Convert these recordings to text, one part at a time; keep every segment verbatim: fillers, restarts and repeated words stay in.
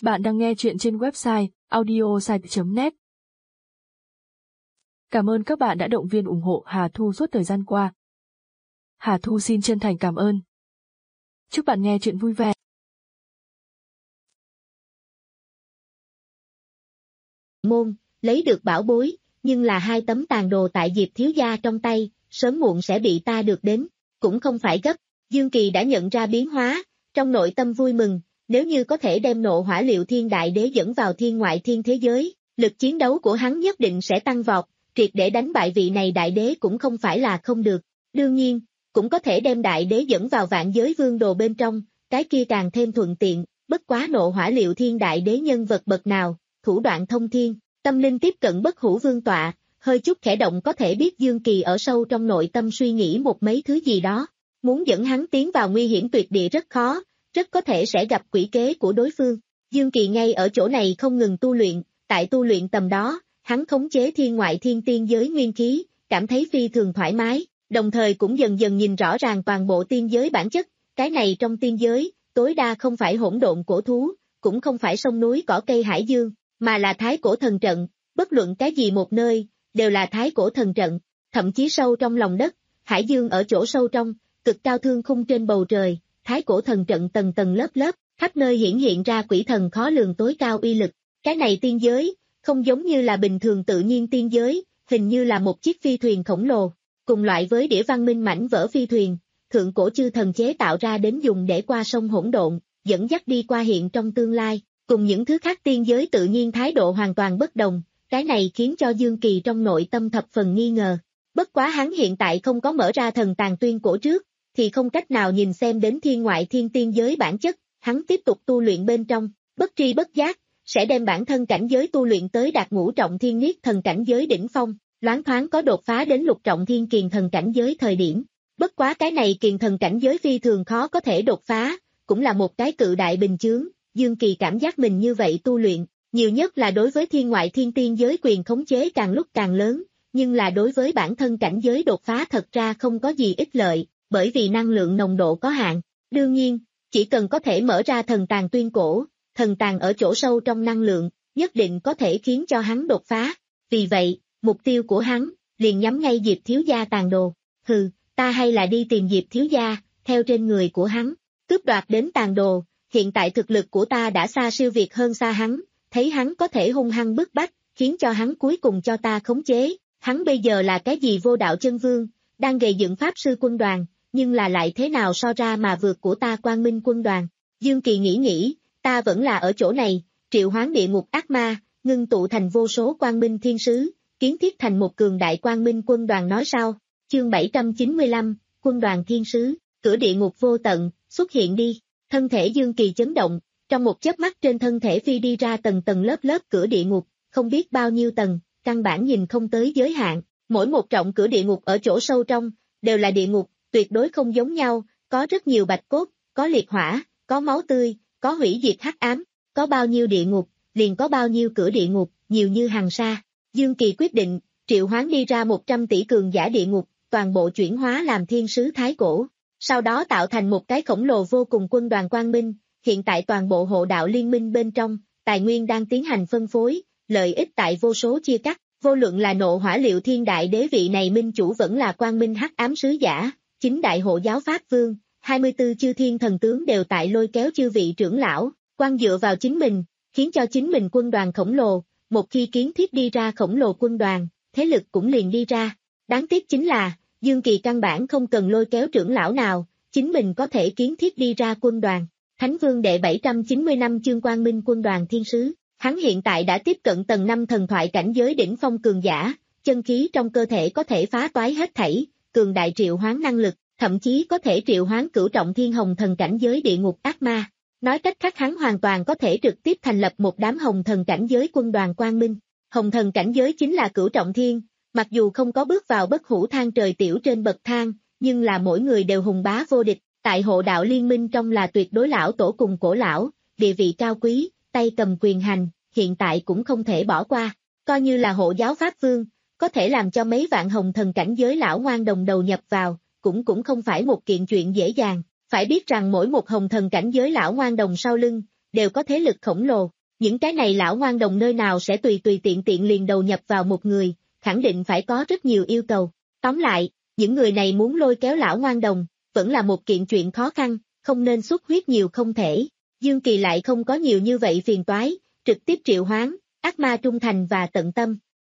Bạn đang nghe chuyện trên website audiosite chấm net. Cảm ơn các bạn đã động viên ủng hộ Hà Thu suốt thời gian qua. Hà Thu xin chân thành cảm ơn. Chúc bạn nghe chuyện vui vẻ. Môn, lấy được bảo bối, nhưng là hai tấm tàn đồ tại Diệp thiếu gia trong tay, sớm muộn sẽ bị ta được đến, cũng không phải gấp. Dương Kỳ đã nhận ra biến hóa, trong nội tâm vui mừng, nếu như có thể đem nộ hỏa liệu thiên đại đế dẫn vào thiên ngoại thiên thế giới, lực chiến đấu của hắn nhất định sẽ tăng vọt, triệt để đánh bại vị này đại đế cũng không phải là không được. Đương nhiên, cũng có thể đem đại đế dẫn vào vạn giới vương đồ bên trong, cái kia càng thêm thuận tiện, bất quá nộ hỏa liệu thiên đại đế nhân vật bậc nào, thủ đoạn thông thiên, tâm linh tiếp cận bất hủ vương tọa, hơi chút khẽ động có thể biết Dương Kỳ ở sâu trong nội tâm suy nghĩ một mấy thứ gì đó. Muốn dẫn hắn tiến vào nguy hiểm tuyệt địa rất khó, rất có thể sẽ gặp quỷ kế của đối phương. Dương Kỳ ngay ở chỗ này không ngừng tu luyện, tại tu luyện tầm đó, hắn khống chế thiên ngoại thiên tiên giới nguyên khí, cảm thấy phi thường thoải mái, đồng thời cũng dần dần nhìn rõ ràng toàn bộ tiên giới bản chất, cái này trong tiên giới, tối đa không phải hỗn độn cổ thú, cũng không phải sông núi cỏ cây hải dương, mà là thái cổ thần trận, bất luận cái gì một nơi, đều là thái cổ thần trận, thậm chí sâu trong lòng đất, hải dương ở chỗ sâu trong, cực cao thương khung trên bầu trời, thái cổ thần trận tầng tầng lớp lớp, khắp nơi hiển hiện ra quỷ thần khó lường tối cao uy lực. Cái này tiên giới, không giống như là bình thường tự nhiên tiên giới, hình như là một chiếc phi thuyền khổng lồ, cùng loại với đĩa văn minh mảnh vỡ phi thuyền, thượng cổ chư thần chế tạo ra đến dùng để qua sông hỗn độn, dẫn dắt đi qua hiện trong tương lai, cùng những thứ khác tiên giới tự nhiên thái độ hoàn toàn bất đồng, cái này khiến cho Dương Kỳ trong nội tâm thập phần nghi ngờ. Bất quá hắn hiện tại không có mở ra thần tàng tuyên cổ trước, thì không cách nào nhìn xem đến thiên ngoại thiên tiên giới bản chất, hắn tiếp tục tu luyện bên trong, bất tri bất giác, sẽ đem bản thân cảnh giới tu luyện tới đạt ngũ trọng thiên niết thần cảnh giới đỉnh phong, loáng thoáng có đột phá đến lục trọng thiên kiền thần cảnh giới thời điểm. Bất quá cái này kiền thần cảnh giới phi thường khó có thể đột phá, cũng là một cái cự đại bình chướng, Dương Kỳ cảm giác mình như vậy tu luyện, nhiều nhất là đối với thiên ngoại thiên tiên giới quyền khống chế càng lúc càng lớn, nhưng là đối với bản thân cảnh giới đột phá thật ra không có gì ích lợi, bởi vì năng lượng nồng độ có hạn. Đương nhiên, chỉ cần có thể mở ra thần tàng tuyên cổ, thần tàng ở chỗ sâu trong năng lượng, nhất định có thể khiến cho hắn đột phá. Vì vậy, mục tiêu của hắn, liền nhắm ngay Diệp thiếu gia tàng đồ. Hừ, ta hay là đi tìm Diệp thiếu gia, theo trên người của hắn, cướp đoạt đến tàng đồ, hiện tại thực lực của ta đã xa siêu việt hơn xa hắn, thấy hắn có thể hung hăng bức bách, khiến cho hắn cuối cùng cho ta khống chế. Hắn bây giờ là cái gì vô đạo chân vương, đang gầy dựng pháp sư quân đoàn, nhưng là lại thế nào so ra mà vượt của ta quang minh quân đoàn. Dương Kỳ nghĩ nghĩ, ta vẫn là ở chỗ này, triệu hoán địa ngục ác ma, ngưng tụ thành vô số quang minh thiên sứ, kiến thiết thành một cường đại quang minh quân đoàn nói sao. Chương bảy trăm chín mươi lăm, quân đoàn thiên sứ, cửa địa ngục vô tận, xuất hiện đi. Thân thể Dương Kỳ chấn động, trong một chớp mắt trên thân thể phi đi ra tầng tầng lớp lớp cửa địa ngục, không biết bao nhiêu tầng, căn bản nhìn không tới giới hạn, mỗi một trọng cửa địa ngục ở chỗ sâu trong, đều là địa ngục, tuyệt đối không giống nhau, có rất nhiều bạch cốt, có liệt hỏa, có máu tươi, có hủy diệt hắc ám, có bao nhiêu địa ngục, liền có bao nhiêu cửa địa ngục, nhiều như hàng sa. Dương Kỳ quyết định, triệu hoán đi ra một trăm tỷ cường giả địa ngục, toàn bộ chuyển hóa làm thiên sứ thái cổ, sau đó tạo thành một cái khổng lồ vô cùng quân đoàn quang minh, hiện tại toàn bộ hộ đạo liên minh bên trong, tài nguyên đang tiến hành phân phối, lợi ích tại vô số chia cắt, vô luận là nộ hỏa liệu thiên đại đế vị này minh chủ vẫn là quang minh hắc ám sứ giả, chính đại hộ giáo pháp vương, hai mươi tư chư thiên thần tướng đều tại lôi kéo chư vị trưởng lão, quan dựa vào chính mình, khiến cho chính mình quân đoàn khổng lồ, một khi kiến thiết đi ra khổng lồ quân đoàn, thế lực cũng liền đi ra. Đáng tiếc chính là, Dương Kỳ căn bản không cần lôi kéo trưởng lão nào, chính mình có thể kiến thiết đi ra quân đoàn. Thánh Vương đệ bảy trăm chín mươi lăm chương quang minh quân đoàn thiên sứ, hắn hiện tại đã tiếp cận tầng năm thần thoại cảnh giới đỉnh phong cường giả, chân khí trong cơ thể có thể phá toái hết thảy, cường đại triệu hoán năng lực, thậm chí có thể triệu hoán cửu trọng thiên hồng thần cảnh giới địa ngục ác ma. Nói cách khác hắn hoàn toàn có thể trực tiếp thành lập một đám hồng thần cảnh giới quân đoàn quang minh. Hồng thần cảnh giới chính là cửu trọng thiên, mặc dù không có bước vào bất hủ thang trời tiểu trên bậc thang, nhưng là mỗi người đều hùng bá vô địch, tại hộ đạo liên minh trong là tuyệt đối lão tổ cùng cổ lão, địa vị cao quý, tay cầm quyền hành, hiện tại cũng không thể bỏ qua, coi như là hộ giáo pháp vương, có thể làm cho mấy vạn hồng thần cảnh giới lão ngoan đồng đầu nhập vào, cũng cũng không phải một kiện chuyện dễ dàng, phải biết rằng mỗi một hồng thần cảnh giới lão ngoan đồng sau lưng, đều có thế lực khổng lồ. Những cái này lão ngoan đồng nơi nào sẽ tùy tùy tiện tiện liền đầu nhập vào một người, khẳng định phải có rất nhiều yêu cầu. Tóm lại, những người này muốn lôi kéo lão ngoan đồng, vẫn là một kiện chuyện khó khăn, không nên xuất huyết nhiều không thể. Dương Kỳ lại không có nhiều như vậy phiền toái, trực tiếp triệu hoán, ác ma trung thành và tận tâm.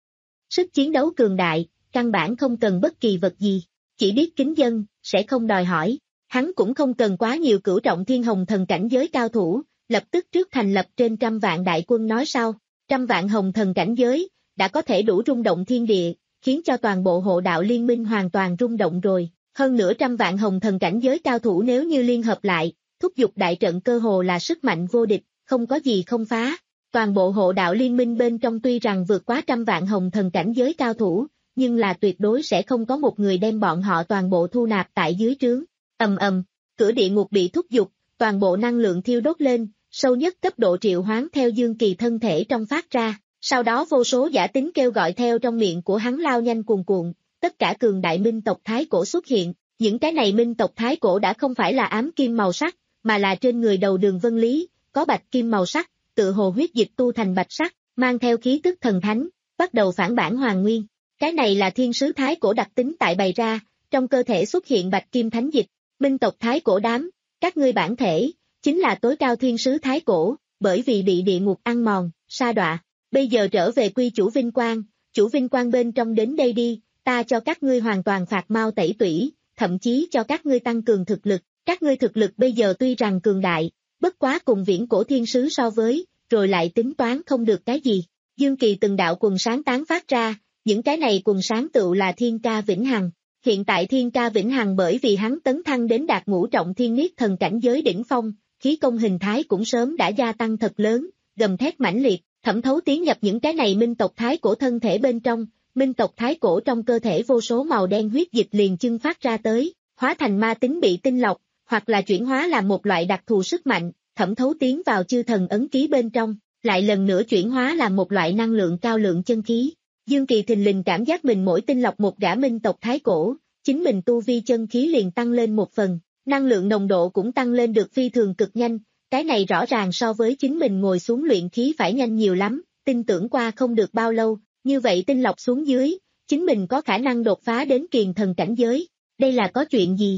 Sức chiến đấu cường đại, căn bản không cần bất kỳ vật gì, chỉ biết kính dân, sẽ không đòi hỏi. Hắn cũng không cần quá nhiều cửu trọng thiên hồng thần cảnh giới cao thủ, lập tức trước thành lập trên trăm vạn đại quân nói sau, trăm vạn hồng thần cảnh giới, đã có thể đủ rung động thiên địa, khiến cho toàn bộ hộ đạo liên minh hoàn toàn rung động rồi. Hơn nữa trăm vạn hồng thần cảnh giới cao thủ nếu như liên hợp lại, thúc giục đại trận cơ hồ là sức mạnh vô địch, không có gì không phá. Toàn bộ hộ đạo liên minh bên trong tuy rằng vượt quá trăm vạn hồng thần cảnh giới cao thủ, nhưng là tuyệt đối sẽ không có một người đem bọn họ toàn bộ thu nạp tại dưới trướng. Ầm ầm, cửa địa ngục bị thúc giục, toàn bộ năng lượng thiêu đốt lên, sâu nhất cấp độ triệu hoán theo Dương Kỳ thân thể trong phát ra, sau đó vô số giả tính kêu gọi theo trong miệng của hắn lao nhanh cuồn cuộn, tất cả cường đại minh tộc thái cổ xuất hiện, những cái này minh tộc thái cổ đã không phải là ám kim màu sắc, mà là trên người đầu đường vân lý, có bạch kim màu sắc, tự hồ huyết dịch tu thành bạch sắc, mang theo khí tức thần thánh, bắt đầu phản bản hoàn nguyên. Cái này là thiên sứ thái cổ đặc tính tại bày ra, trong cơ thể xuất hiện bạch kim thánh dịch, minh tộc thái cổ đám, các ngươi bản thể, chính là tối cao thiên sứ thái cổ, bởi vì bị địa ngục ăn mòn, sa đọa, bây giờ trở về quy chủ vinh quang, chủ vinh quang bên trong đến đây đi, ta cho các ngươi hoàn toàn phạt mau tẩy tủy, thậm chí cho các ngươi tăng cường thực lực, các ngươi thực lực bây giờ tuy rằng cường đại, bất quá cùng viễn cổ thiên sứ so với, rồi lại tính toán không được cái gì. Dương Kỳ từng đạo quần sáng tán phát ra, những cái này quần sáng tựu là thiên ca vĩnh hằng. Hiện tại thiên ca vĩnh hằng bởi vì hắn tấn thăng đến đạt ngũ trọng thiên niết thần cảnh giới đỉnh phong, khí công hình thái cũng sớm đã gia tăng thật lớn, gầm thét mãnh liệt, thẩm thấu tiến nhập những cái này minh tộc thái cổ thân thể bên trong, minh tộc thái cổ trong cơ thể vô số màu đen huyết dịch liền chưng phát ra tới, hóa thành ma tính bị tinh lọc, hoặc là chuyển hóa làm một loại đặc thù sức mạnh, thẩm thấu tiến vào chư thần ấn ký bên trong, lại lần nữa chuyển hóa làm một loại năng lượng cao lượng chân khí. Dương Kỳ thình lình cảm giác mình mỗi tinh lọc một gã minh tộc thái cổ, chính mình tu vi chân khí liền tăng lên một phần, năng lượng nồng độ cũng tăng lên được phi thường cực nhanh, cái này rõ ràng so với chính mình ngồi xuống luyện khí phải nhanh nhiều lắm, tin tưởng qua không được bao lâu, như vậy tinh lọc xuống dưới, chính mình có khả năng đột phá đến kiền thần cảnh giới, đây là có chuyện gì?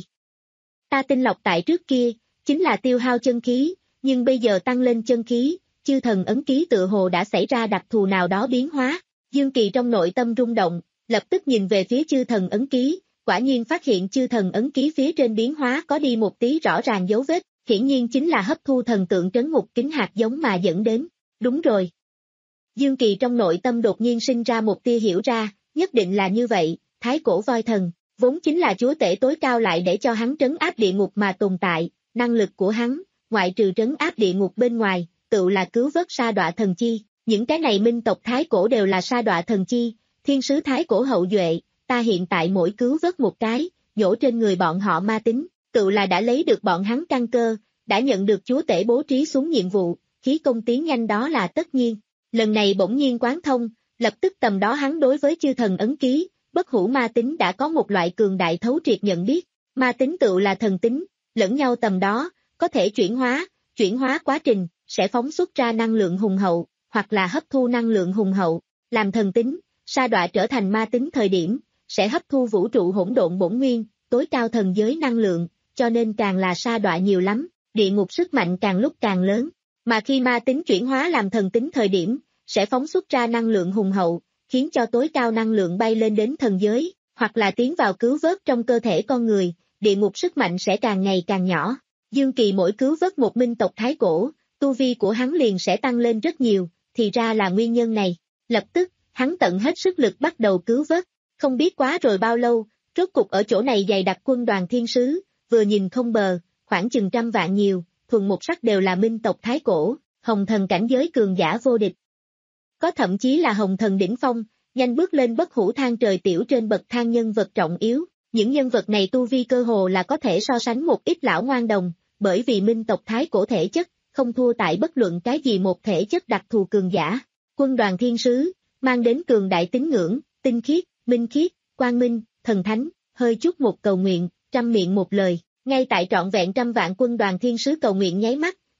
Ta tinh lọc tại trước kia, chính là tiêu hao chân khí, nhưng bây giờ tăng lên chân khí, chư thần ấn ký tựa hồ đã xảy ra đặc thù nào đó biến hóa. Dương Kỳ trong nội tâm rung động, lập tức nhìn về phía chư thần ấn ký, quả nhiên phát hiện chư thần ấn ký phía trên biến hóa có đi một tí rõ ràng dấu vết, hiển nhiên chính là hấp thu thần tượng trấn ngục kính hạt giống mà dẫn đến. Đúng rồi. Dương Kỳ trong nội tâm đột nhiên sinh ra một tia hiểu ra, nhất định là như vậy, thái cổ voi thần, vốn chính là chúa tể tối cao lại để cho hắn trấn áp địa ngục mà tồn tại, năng lực của hắn, ngoại trừ trấn áp địa ngục bên ngoài, tự là cứu vớt sa đọa thần chi. Những cái này minh tộc thái cổ đều là sa đọa thần chi, thiên sứ thái cổ hậu duệ, ta hiện tại mỗi cứu vớt một cái, nhổ trên người bọn họ ma tính, tự là đã lấy được bọn hắn căn cơ, đã nhận được chúa tể bố trí xuống nhiệm vụ, khí công tiến nhanh đó là tất nhiên. Lần này bỗng nhiên quán thông, lập tức tầm đó hắn đối với chư thần ấn ký, bất hủ ma tính đã có một loại cường đại thấu triệt nhận biết, ma tính tự là thần tính, lẫn nhau tầm đó, có thể chuyển hóa, chuyển hóa quá trình, sẽ phóng xuất ra năng lượng hùng hậu, hoặc là hấp thu năng lượng hùng hậu, làm thần tính, sa đọa trở thành ma tính thời điểm, sẽ hấp thu vũ trụ hỗn độn bổn nguyên, tối cao thần giới năng lượng, cho nên càng là sa đọa nhiều lắm, địa ngục sức mạnh càng lúc càng lớn, mà khi ma tính chuyển hóa làm thần tính thời điểm, sẽ phóng xuất ra năng lượng hùng hậu, khiến cho tối cao năng lượng bay lên đến thần giới, hoặc là tiến vào cứu vớt trong cơ thể con người, địa ngục sức mạnh sẽ càng ngày càng nhỏ. Dương Kỳ mỗi cứu vớt một minh tộc thái cổ, tu vi của hắn liền sẽ tăng lên rất nhiều, thì ra là nguyên nhân này. Lập tức, hắn tận hết sức lực bắt đầu cứu vớt, không biết quá rồi bao lâu, rốt cục ở chỗ này dày đặc quân đoàn thiên sứ, vừa nhìn không bờ, khoảng chừng trăm vạn nhiều, thuần một sắc đều là minh tộc thái cổ, hồng thần cảnh giới cường giả vô địch. Có thậm chí là hồng thần đỉnh phong, nhanh bước lên bất hủ thang trời tiểu trên bậc thang nhân vật trọng yếu, những nhân vật này tu vi cơ hồ là có thể so sánh một ít lão ngoan đồng, bởi vì minh tộc thái cổ thể chất, không thua tại bất luận cái gì một thể chất đặc thù cường giả. Quân đoàn thiên sứ, mang đến cường đại tín ngưỡng, tinh khiết, minh khiết, quang minh, thần thánh, hơi chút một cầu nguyện, trăm miệng một lời, ngay tại trọn vẹn trăm vạn quân đoàn thiên sứ cầu nguyện nháy mắt,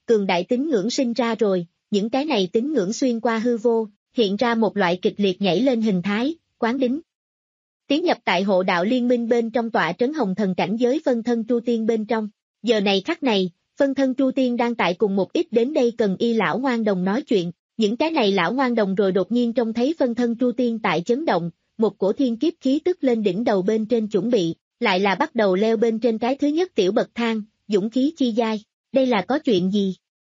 cường đại tín ngưỡng sinh ra rồi, những cái này tín ngưỡng xuyên qua hư vô, hiện ra một loại kịch liệt nhảy lên hình thái, quán đính. Tiến nhập tại hộ đạo liên minh bên trong tọa trấn hồng thần cảnh giới phân thân Tru Tiên bên trong. Giờ này khắc này, phân thân Tru Tiên đang tại cùng một ít đến đây cần y lão ngoan đồng nói chuyện, những cái này lão ngoan đồng rồi đột nhiên trông thấy phân thân Tru Tiên tại chấn động, một cổ thiên kiếp khí tức lên đỉnh đầu bên trên chuẩn bị, lại là bắt đầu leo bên trên cái thứ nhất tiểu bậc thang, dũng khí chi giai, đây là có chuyện gì?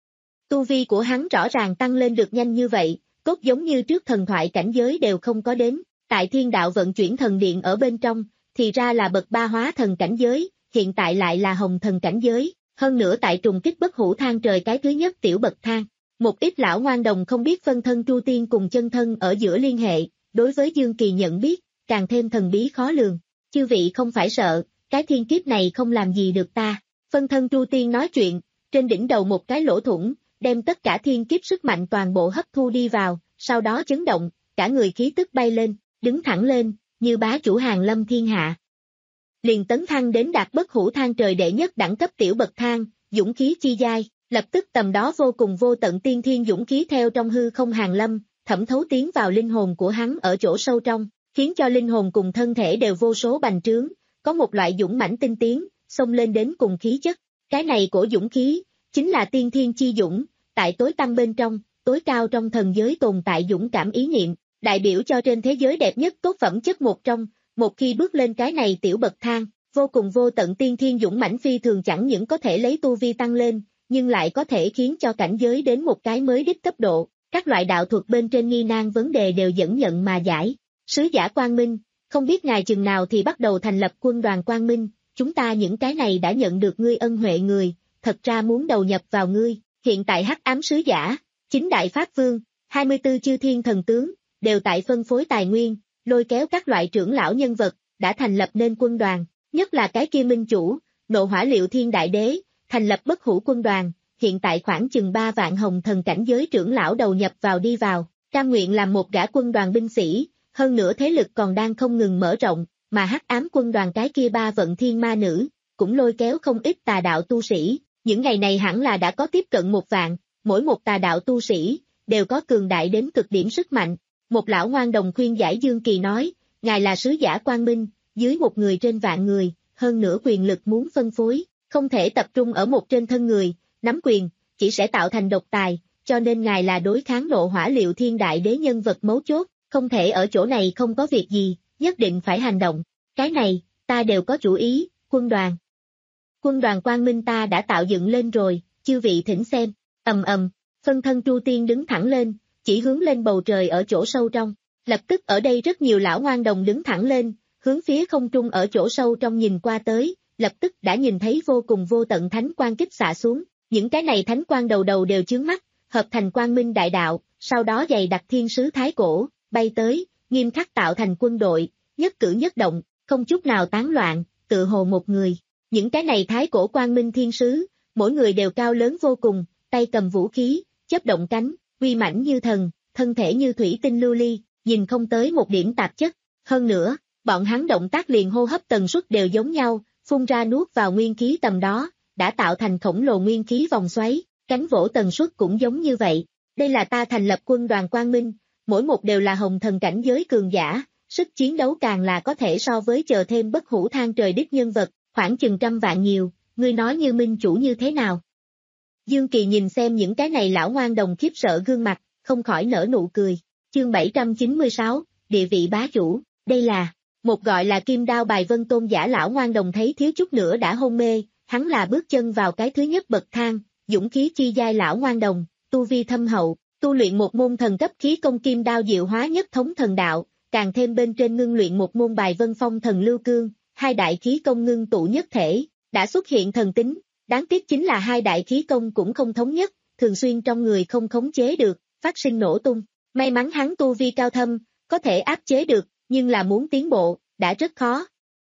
Tu vi của hắn rõ ràng tăng lên được nhanh như vậy, cốt giống như trước thần thoại cảnh giới đều không có đến, tại thiên đạo vận chuyển thần điện ở bên trong, thì ra là bậc ba hóa thần cảnh giới, hiện tại lại là hồng thần cảnh giới, hơn nữa tại trùng kích bất hủ thang trời cái thứ nhất tiểu bậc thang. Một ít lão ngoan đồng không biết phân thân Tru Tiên cùng chân thân ở giữa liên hệ, đối với Dương Kỳ nhận biết, càng thêm thần bí khó lường. Chư vị không phải sợ, cái thiên kiếp này không làm gì được ta. Phân thân Tru Tiên nói chuyện, trên đỉnh đầu một cái lỗ thủng, đem tất cả thiên kiếp sức mạnh toàn bộ hấp thu đi vào, sau đó chấn động, cả người khí tức bay lên, đứng thẳng lên, như bá chủ hàng lâm thiên hạ. Liền tấn thăng đến đạt bất hủ thang trời đệ nhất đẳng cấp tiểu bậc thang, dũng khí chi giai, lập tức tầm đó vô cùng vô tận tiên thiên dũng khí theo trong hư không hàng lâm, thẩm thấu tiến vào linh hồn của hắn ở chỗ sâu trong, khiến cho linh hồn cùng thân thể đều vô số bành trướng, có một loại dũng mãnh tinh tiến, xông lên đến cùng khí chất. Cái này của dũng khí, chính là tiên thiên chi dũng, tại tối tăm bên trong, tối cao trong thần giới tồn tại dũng cảm ý niệm, đại biểu cho trên thế giới đẹp nhất tốt phẩm chất một trong, một khi bước lên cái này tiểu bậc thang, vô cùng vô tận tiên thiên dũng mãnh phi thường chẳng những có thể lấy tu vi tăng lên, nhưng lại có thể khiến cho cảnh giới đến một cái mới đích cấp độ, các loại đạo thuật bên trên nghi nan vấn đề đều dẫn nhận mà giải. Sứ giả Quang Minh, không biết ngài chừng nào thì bắt đầu thành lập quân đoàn Quang Minh, chúng ta những cái này đã nhận được ngươi ân huệ người, thật ra muốn đầu nhập vào ngươi, hiện tại hắc ám sứ giả, chính đại pháp vương, hai mươi tư chư thiên thần tướng, đều tại phân phối tài nguyên, lôi kéo các loại trưởng lão nhân vật, đã thành lập nên quân đoàn, nhất là cái kia minh chủ, nộ hỏa liệu thiên đại đế, thành lập bất hủ quân đoàn, hiện tại khoảng chừng ba vạn hồng thần cảnh giới trưởng lão đầu nhập vào đi vào, cam nguyện làm một gã quân đoàn binh sĩ, hơn nữa thế lực còn đang không ngừng mở rộng, mà hắc ám quân đoàn cái kia ba vận thiên ma nữ, cũng lôi kéo không ít tà đạo tu sĩ, những ngày này hẳn là đã có tiếp cận một vạn, mỗi một tà đạo tu sĩ, đều có cường đại đến cực điểm sức mạnh. Một lão ngoan đồng khuyên giải Dương Kỳ nói, ngài là sứ giả Quang Minh, dưới một người trên vạn người, hơn nữa quyền lực muốn phân phối, không thể tập trung ở một trên thân người, nắm quyền, chỉ sẽ tạo thành độc tài, cho nên ngài là đối kháng nộ hỏa liệu thiên đại đế nhân vật mấu chốt, không thể ở chỗ này không có việc gì, nhất định phải hành động, cái này, ta đều có chủ ý, quân đoàn. Quân đoàn Quang Minh ta đã tạo dựng lên rồi, chư vị thỉnh xem, ầm ầm, phân thân Tru Tiên đứng thẳng lên, chỉ hướng lên bầu trời ở chỗ sâu trong, lập tức ở đây rất nhiều lão ngoan đồng đứng thẳng lên, hướng phía không trung ở chỗ sâu trong nhìn qua tới, lập tức đã nhìn thấy vô cùng vô tận thánh quang kích xạ xuống, những cái này thánh quang đầu đầu đều chướng mắt, hợp thành quang minh đại đạo, sau đó dày đặc thiên sứ thái cổ, bay tới, nghiêm khắc tạo thành quân đội, nhất cử nhất động, không chút nào tán loạn, tự hồ một người. Những cái này thái cổ quang minh thiên sứ, mỗi người đều cao lớn vô cùng, tay cầm vũ khí, chớp động cánh, uy mãnh như thần, thân thể như thủy tinh lưu ly, nhìn không tới một điểm tạp chất. Hơn nữa, bọn hắn động tác liền hô hấp tần suất đều giống nhau, phun ra nuốt vào nguyên khí tầm đó, đã tạo thành khổng lồ nguyên khí vòng xoáy, cánh vỗ tần suất cũng giống như vậy. Đây là ta thành lập quân đoàn Quang Minh, mỗi một đều là hồng thần cảnh giới cường giả, sức chiến đấu càng là có thể so với chờ thêm bất hủ thang trời đích nhân vật, khoảng chừng trăm vạn nhiều, ngươi nói như minh chủ như thế nào? Dương Kỳ nhìn xem những cái này lão ngoan đồng khiếp sợ gương mặt, không khỏi nở nụ cười. Chương bảy trăm chín mươi sáu, địa vị bá chủ, đây là, một gọi là Kim Đao Bài Vân tôn giả lão ngoan đồng thấy thiếu chút nữa đã hôn mê, hắn là bước chân vào cái thứ nhất bậc thang, dũng khí chi giai lão ngoan đồng, tu vi thâm hậu, tu luyện một môn thần cấp khí công Kim Đao diệu hóa nhất thống thần đạo, càng thêm bên trên ngưng luyện một môn Bài Vân phong thần lưu cương, hai đại khí công ngưng tụ nhất thể, đã xuất hiện thần tính, đáng tiếc chính là hai đại khí công cũng không thống nhất, thường xuyên trong người không khống chế được, phát sinh nổ tung. May mắn hắn tu vi cao thâm, có thể áp chế được, nhưng là muốn tiến bộ, đã rất khó.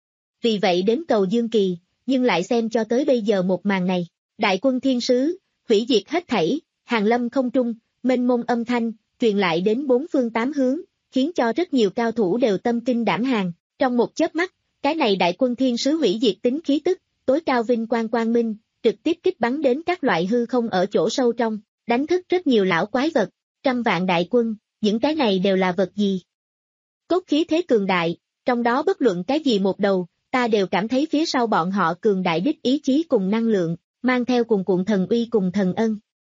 Vì vậy đến cầu Dương Kỳ, nhưng lại xem cho tới bây giờ một màn này, đại quân thiên sứ, hủy diệt hết thảy, hàng lâm không trung, mênh mông âm thanh, truyền lại đến bốn phương tám hướng, khiến cho rất nhiều cao thủ đều tâm kinh đảm hàng, trong một chớp mắt, cái này đại quân thiên sứ hủy diệt tính khí tức, tối cao vinh quang quang minh, trực tiếp kích bắn đến các loại hư không ở chỗ sâu trong, đánh thức rất nhiều lão quái vật, trăm vạn đại quân, những cái này đều là vật gì? Cốt khí thế cường đại, trong đó bất luận cái gì một đầu, ta đều cảm thấy phía sau bọn họ cường đại đích ý chí cùng năng lượng, mang theo cùng cuộn thần uy cùng thần ân.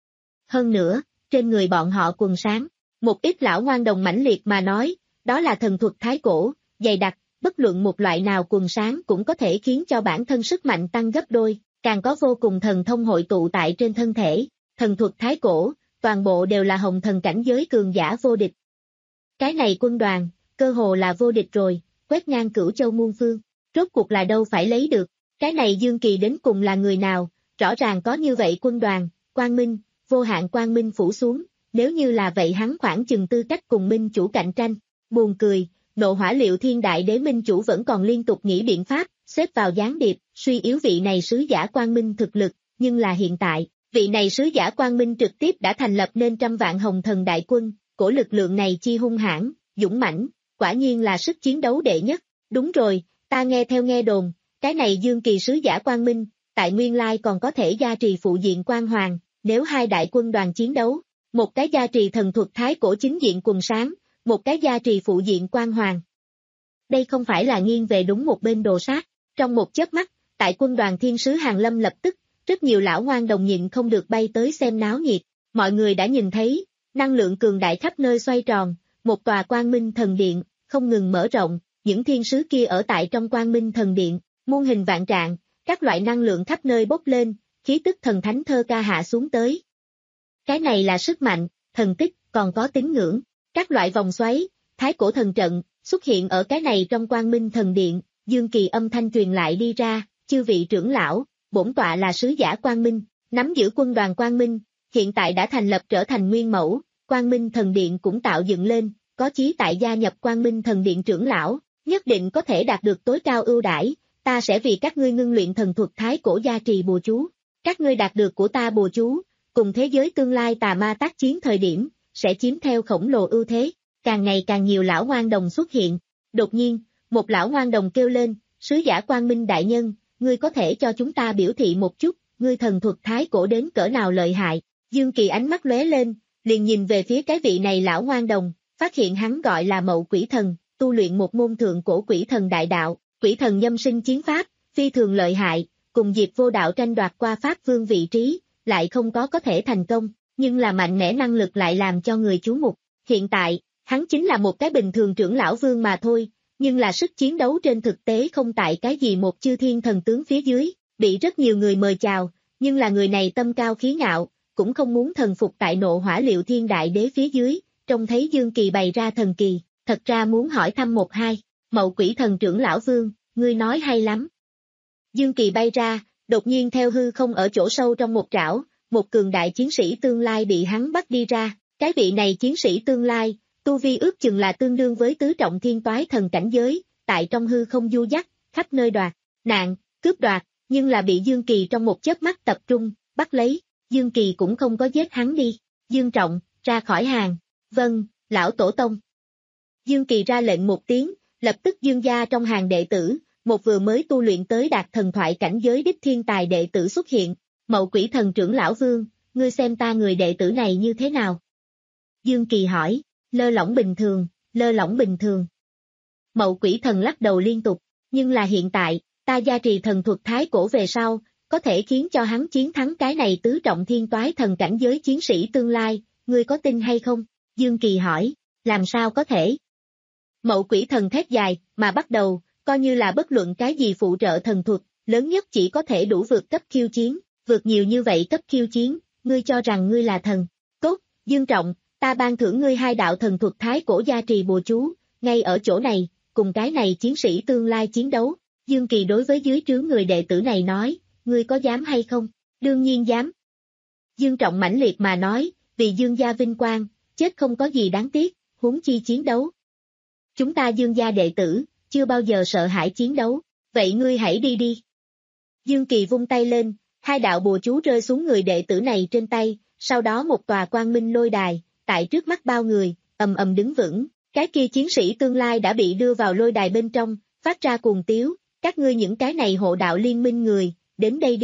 Hơn nữa, trên người bọn họ quần sáng, một ít lão ngoan đồng mãnh liệt mà nói, đó là thần thuật thái cổ, dày đặc, bất luận một loại nào quần sáng cũng có thể khiến cho bản thân sức mạnh tăng gấp đôi, càng có vô cùng thần thông hội tụ tại trên thân thể, thần thuật thái cổ, toàn bộ đều là hồng thần cảnh giới cường giả vô địch. Cái này quân đoàn, cơ hồ là vô địch rồi, quét ngang cửu châu muôn phương, rốt cuộc là đâu phải lấy được, cái này Dương Kỳ đến cùng là người nào, rõ ràng có như vậy quân đoàn, quang minh, vô hạn quang minh phủ xuống, nếu như là vậy hắn khoảng chừng tư cách cùng minh chủ cạnh tranh, buồn cười, nộ hỏa liệu thiên đại đế minh chủ vẫn còn liên tục nghĩ biện pháp, xếp vào gián điệp, suy yếu vị này sứ giả quang minh thực lực, nhưng là hiện tại, vị này sứ giả quang minh trực tiếp đã thành lập nên trăm vạn hồng thần đại quân, cổ lực lượng này chi hung hãn, dũng mãnh, quả nhiên là sức chiến đấu đệ nhất, đúng rồi, ta nghe theo nghe đồn, cái này Dương Kỳ sứ giả quang minh, tại nguyên lai còn có thể gia trì phụ diện quang hoàng, nếu hai đại quân đoàn chiến đấu, một cái gia trì thần thuật thái cổ chính diện quần sáng, một cái gia trì phụ diện quang hoàng. Đây không phải là nghiêng về đúng một bên đồ sát, trong một chớp mắt, tại quân đoàn thiên sứ Hàng Lâm lập tức, rất nhiều lão ngoan đồng nhịn không được bay tới xem náo nhiệt, mọi người đã nhìn thấy, năng lượng cường đại khắp nơi xoay tròn, một tòa quang minh thần điện, không ngừng mở rộng, những thiên sứ kia ở tại trong quang minh thần điện, muôn hình vạn trạng, các loại năng lượng khắp nơi bốc lên, khí tức thần thánh thơ ca hạ xuống tới. Cái này là sức mạnh, thần tích, còn có tín ngưỡng, các loại vòng xoáy, thái cổ thần trận, xuất hiện ở cái này trong quang minh thần điện, Dương Kỳ âm thanh truyền lại đi ra, chư vị trưởng lão, bổn tọa là sứ giả quang minh, nắm giữ quân đoàn quang minh, hiện tại đã thành lập trở thành nguyên mẫu, quang minh thần điện cũng tạo dựng lên, có chí tại gia nhập quang minh thần điện trưởng lão, nhất định có thể đạt được tối cao ưu đãi, ta sẽ vì các ngươi ngưng luyện thần thuật thái cổ gia trì bùa chú, các ngươi đạt được của ta bùa chú, cùng thế giới tương lai tà ma tác chiến thời điểm, sẽ chiếm theo khổng lồ ưu thế, càng ngày càng nhiều lão ngoan đồng xuất hiện, đột nhiên, một lão ngoan đồng kêu lên, sứ giả quang minh đại nhân, ngươi có thể cho chúng ta biểu thị một chút, ngươi thần thuật thái cổ đến cỡ nào lợi hại, Dương Kỳ ánh mắt lóe lên, liền nhìn về phía cái vị này lão ngoan đồng, phát hiện hắn gọi là Mậu Quỷ Thần, tu luyện một môn thượng cổ quỷ thần đại đạo, quỷ thần nhâm sinh chiến pháp, phi thường lợi hại, cùng Diệp Vô Đạo tranh đoạt qua pháp vương vị trí, lại không có có thể thành công, nhưng là mạnh mẽ năng lực lại làm cho người chú mục. Hiện tại, hắn chính là một cái bình thường trưởng lão vương mà thôi, nhưng là sức chiến đấu trên thực tế không tại cái gì một chư thiên thần tướng phía dưới, bị rất nhiều người mời chào, nhưng là người này tâm cao khí ngạo, cũng không muốn thần phục tại nộ hỏa liệu thiên đại đế phía dưới, trông thấy Dương Kỳ bày ra thần kỳ, thật ra muốn hỏi thăm một hai, Mậu Quỷ Thần trưởng lão vương, ngươi nói hay lắm. Dương Kỳ bay ra, đột nhiên theo hư không ở chỗ sâu trong một trảo, một cường đại chiến sĩ tương lai bị hắn bắt đi ra, cái vị này chiến sĩ tương lai, tu vi ước chừng là tương đương với tứ trọng thiên toái thần cảnh giới, tại trong hư không du dắt, khắp nơi đoạt, nạn, cướp đoạt, nhưng là bị Dương Kỳ trong một chớp mắt tập trung, bắt lấy, Dương Kỳ cũng không có giết hắn đi, Dương Trọng, ra khỏi hàng, vâng, lão tổ tông. Dương Kỳ ra lệnh một tiếng, lập tức Dương gia trong hàng đệ tử, một vừa mới tu luyện tới đạt thần thoại cảnh giới đích thiên tài đệ tử xuất hiện, Mậu Quỷ Thần trưởng lão vương, ngươi xem ta người đệ tử này như thế nào? Dương Kỳ hỏi, lơ lỏng bình thường, lơ lỏng bình thường. Mậu Quỷ Thần lắc đầu liên tục, nhưng là hiện tại, ta gia trì thần thuật thái cổ về sau, có thể khiến cho hắn chiến thắng cái này tứ trọng thiên toái thần cảnh giới chiến sĩ tương lai, ngươi có tin hay không? Dương Kỳ hỏi, làm sao có thể? Mậu Quỷ Thần thét dài, mà bắt đầu, coi như là bất luận cái gì phụ trợ thần thuật, lớn nhất chỉ có thể đủ vượt cấp khiêu chiến, vượt nhiều như vậy cấp khiêu chiến, ngươi cho rằng ngươi là thần. Tốt, Dương Trọng, ta ban thưởng ngươi hai đạo thần thuật thái cổ gia trì bùa chú, ngay ở chỗ này, cùng cái này chiến sĩ tương lai chiến đấu. Dương Kỳ đối với dưới trướng người đệ tử này nói, ngươi có dám hay không? Đương nhiên dám. Dương Trọng mãnh liệt mà nói, vì Dương gia vinh quang, chết không có gì đáng tiếc, huống chi chiến đấu. Chúng ta Dương gia đệ tử, chưa bao giờ sợ hãi chiến đấu, vậy ngươi hãy đi đi. Dương Kỳ vung tay lên, hai đạo bùa chú rơi xuống người đệ tử này trên tay, sau đó một tòa quang minh lôi đài, tại trước mắt bao người, ầm ầm đứng vững, cái kia chiến sĩ tương lai đã bị đưa vào lôi đài bên trong, phát ra cuồng tiếu, các ngươi những cái này hộ đạo liên minh người, đến đây đi,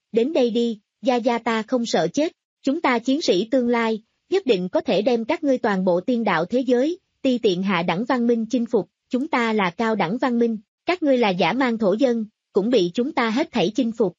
đến đây đi, gia gia ta không sợ chết, chúng ta chiến sĩ tương lai, nhất định có thể đem các ngươi toàn bộ tiên đạo thế giới, ti tiện hạ đẳng văn minh chinh phục, chúng ta là cao đẳng văn minh, các ngươi là dã man thổ dân, cũng bị chúng ta hết thảy chinh phục.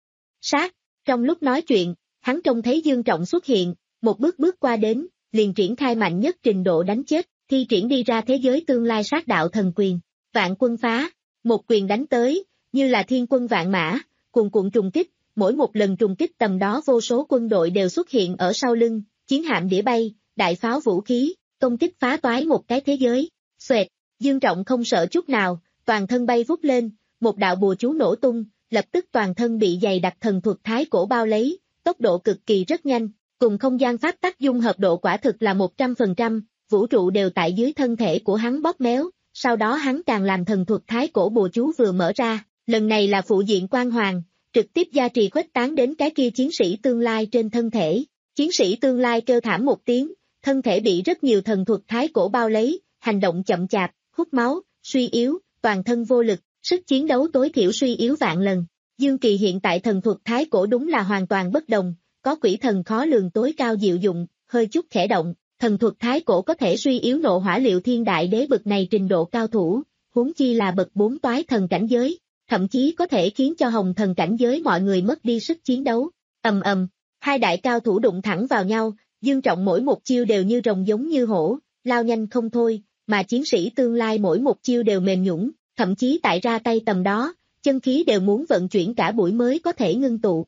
Sát, trong lúc nói chuyện, hắn trông thấy Dương Trọng xuất hiện, một bước bước qua đến, liền triển khai mạnh nhất trình độ đánh chết, thi triển đi ra thế giới tương lai sát đạo thần quyền, vạn quân phá, một quyền đánh tới, như là thiên quân vạn mã, cuồn cuộn trùng kích, mỗi một lần trùng kích tầm đó vô số quân đội đều xuất hiện ở sau lưng, chiến hạm đĩa bay, đại pháo vũ khí, công kích phá toái một cái thế giới, xoẹt, Dương Trọng không sợ chút nào, toàn thân bay vút lên, một đạo bùa chú nổ tung, lập tức toàn thân bị dày đặc thần thuật thái cổ bao lấy, tốc độ cực kỳ rất nhanh, cùng không gian pháp tắc dung hợp độ quả thực là một trăm phần trăm, vũ trụ đều tại dưới thân thể của hắn bóp méo, sau đó hắn càng làm thần thuật thái cổ bùa chú vừa mở ra, lần này là phụ diện quang hoàng, trực tiếp gia trì khuếch tán đến cái kia chiến sĩ tương lai trên thân thể. Chiến sĩ tương lai kêu thảm một tiếng, thân thể bị rất nhiều thần thuật thái cổ bao lấy, hành động chậm chạp, hút máu, suy yếu, toàn thân vô lực, sức chiến đấu tối thiểu suy yếu vạn lần. Dương Kỳ hiện tại thần thuật thái cổ đúng là hoàn toàn bất đồng, có quỷ thần khó lường tối cao diệu dụng, hơi chút khẽ động, thần thuật thái cổ có thể suy yếu nộ hỏa liệu thiên đại đế bậc này trình độ cao thủ, huống chi là bậc bốn toái thần cảnh giới, thậm chí có thể khiến cho hồng thần cảnh giới mọi người mất đi sức chiến đấu. Ầm ầm, hai đại cao thủ đụng thẳng vào nhau, Dương Trọng mỗi một chiêu đều như rồng giống như hổ, lao nhanh không thôi, mà chiến sĩ tương lai mỗi một chiêu đều mềm nhũn, thậm chí tại ra tay tầm đó, chân khí đều muốn vận chuyển cả buổi mới có thể ngưng tụ.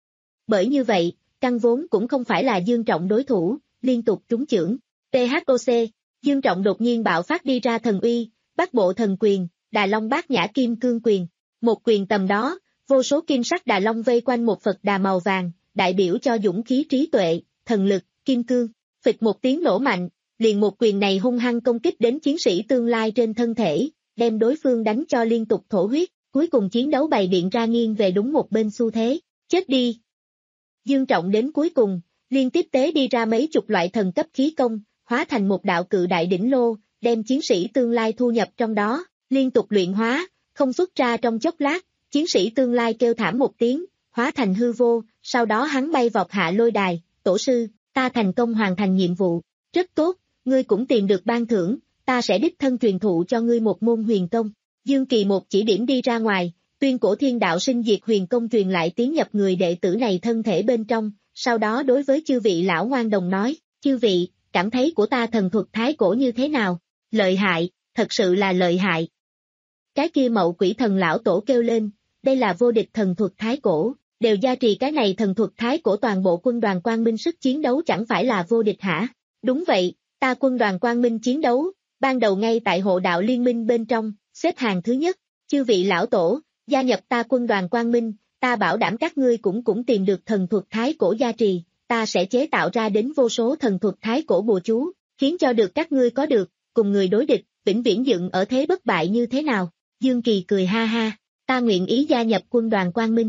Bởi như vậy, căn vốn cũng không phải là Dương Trọng đối thủ, liên tục trúng chưởng. tê hát o xê, Dương Trọng đột nhiên bạo phát đi ra thần uy, Bát Bộ Thần Quyền, Đà Long Bát Nhã Kim Cương Quyền. Một quyền tầm đó, vô số kim sắc đà long vây quanh một Phật đà màu vàng, đại biểu cho dũng khí trí tuệ, thần lực, kim cương. Phịch một tiếng nổ mạnh, liền một quyền này hung hăng công kích đến chiến sĩ tương lai trên thân thể, đem đối phương đánh cho liên tục thổ huyết, cuối cùng chiến đấu bày biện ra nghiêng về đúng một bên xu thế. Chết đi! Dương Trọng đến cuối cùng, liên tiếp tế đi ra mấy chục loại thần cấp khí công, hóa thành một đạo cự đại đỉnh lô, đem chiến sĩ tương lai thu nhập trong đó, liên tục luyện hóa, không xuất ra trong chốc lát, chiến sĩ tương lai kêu thảm một tiếng, hóa thành hư vô, sau đó hắn bay vọt hạ lôi đài, tổ sư, ta thành công hoàn thành nhiệm vụ, rất tốt, ngươi cũng tìm được ban thưởng, ta sẽ đích thân truyền thụ cho ngươi một môn huyền công. Dương Kỳ một chỉ điểm đi ra ngoài, tuyên cổ thiên đạo sinh diệt huyền công truyền lại tiến nhập người đệ tử này thân thể bên trong, sau đó đối với chư vị lão ngoan đồng nói, chư vị, cảm thấy của ta thần thuật thái cổ như thế nào? Lợi hại, thật sự là lợi hại. Cái kia mậu quỷ thần lão tổ kêu lên, đây là vô địch thần thuật thái cổ, đều gia trì cái này thần thuật thái cổ toàn bộ quân đoàn Quang Minh sức chiến đấu chẳng phải là vô địch hả? Đúng vậy, ta quân đoàn Quang Minh chiến đấu, ban đầu ngay tại hộ đạo liên minh bên trong, xếp hàng thứ nhất, chư vị lão tổ, gia nhập ta quân đoàn Quang Minh, ta bảo đảm các ngươi cũng cũng tìm được thần thuật thái cổ gia trì, ta sẽ chế tạo ra đến vô số thần thuật thái cổ bùa chú, khiến cho được các ngươi có được, cùng người đối địch, vĩnh viễn dựng ở thế bất bại như thế nào? Dương Kỳ cười ha ha, ta nguyện ý gia nhập quân đoàn Quang Minh.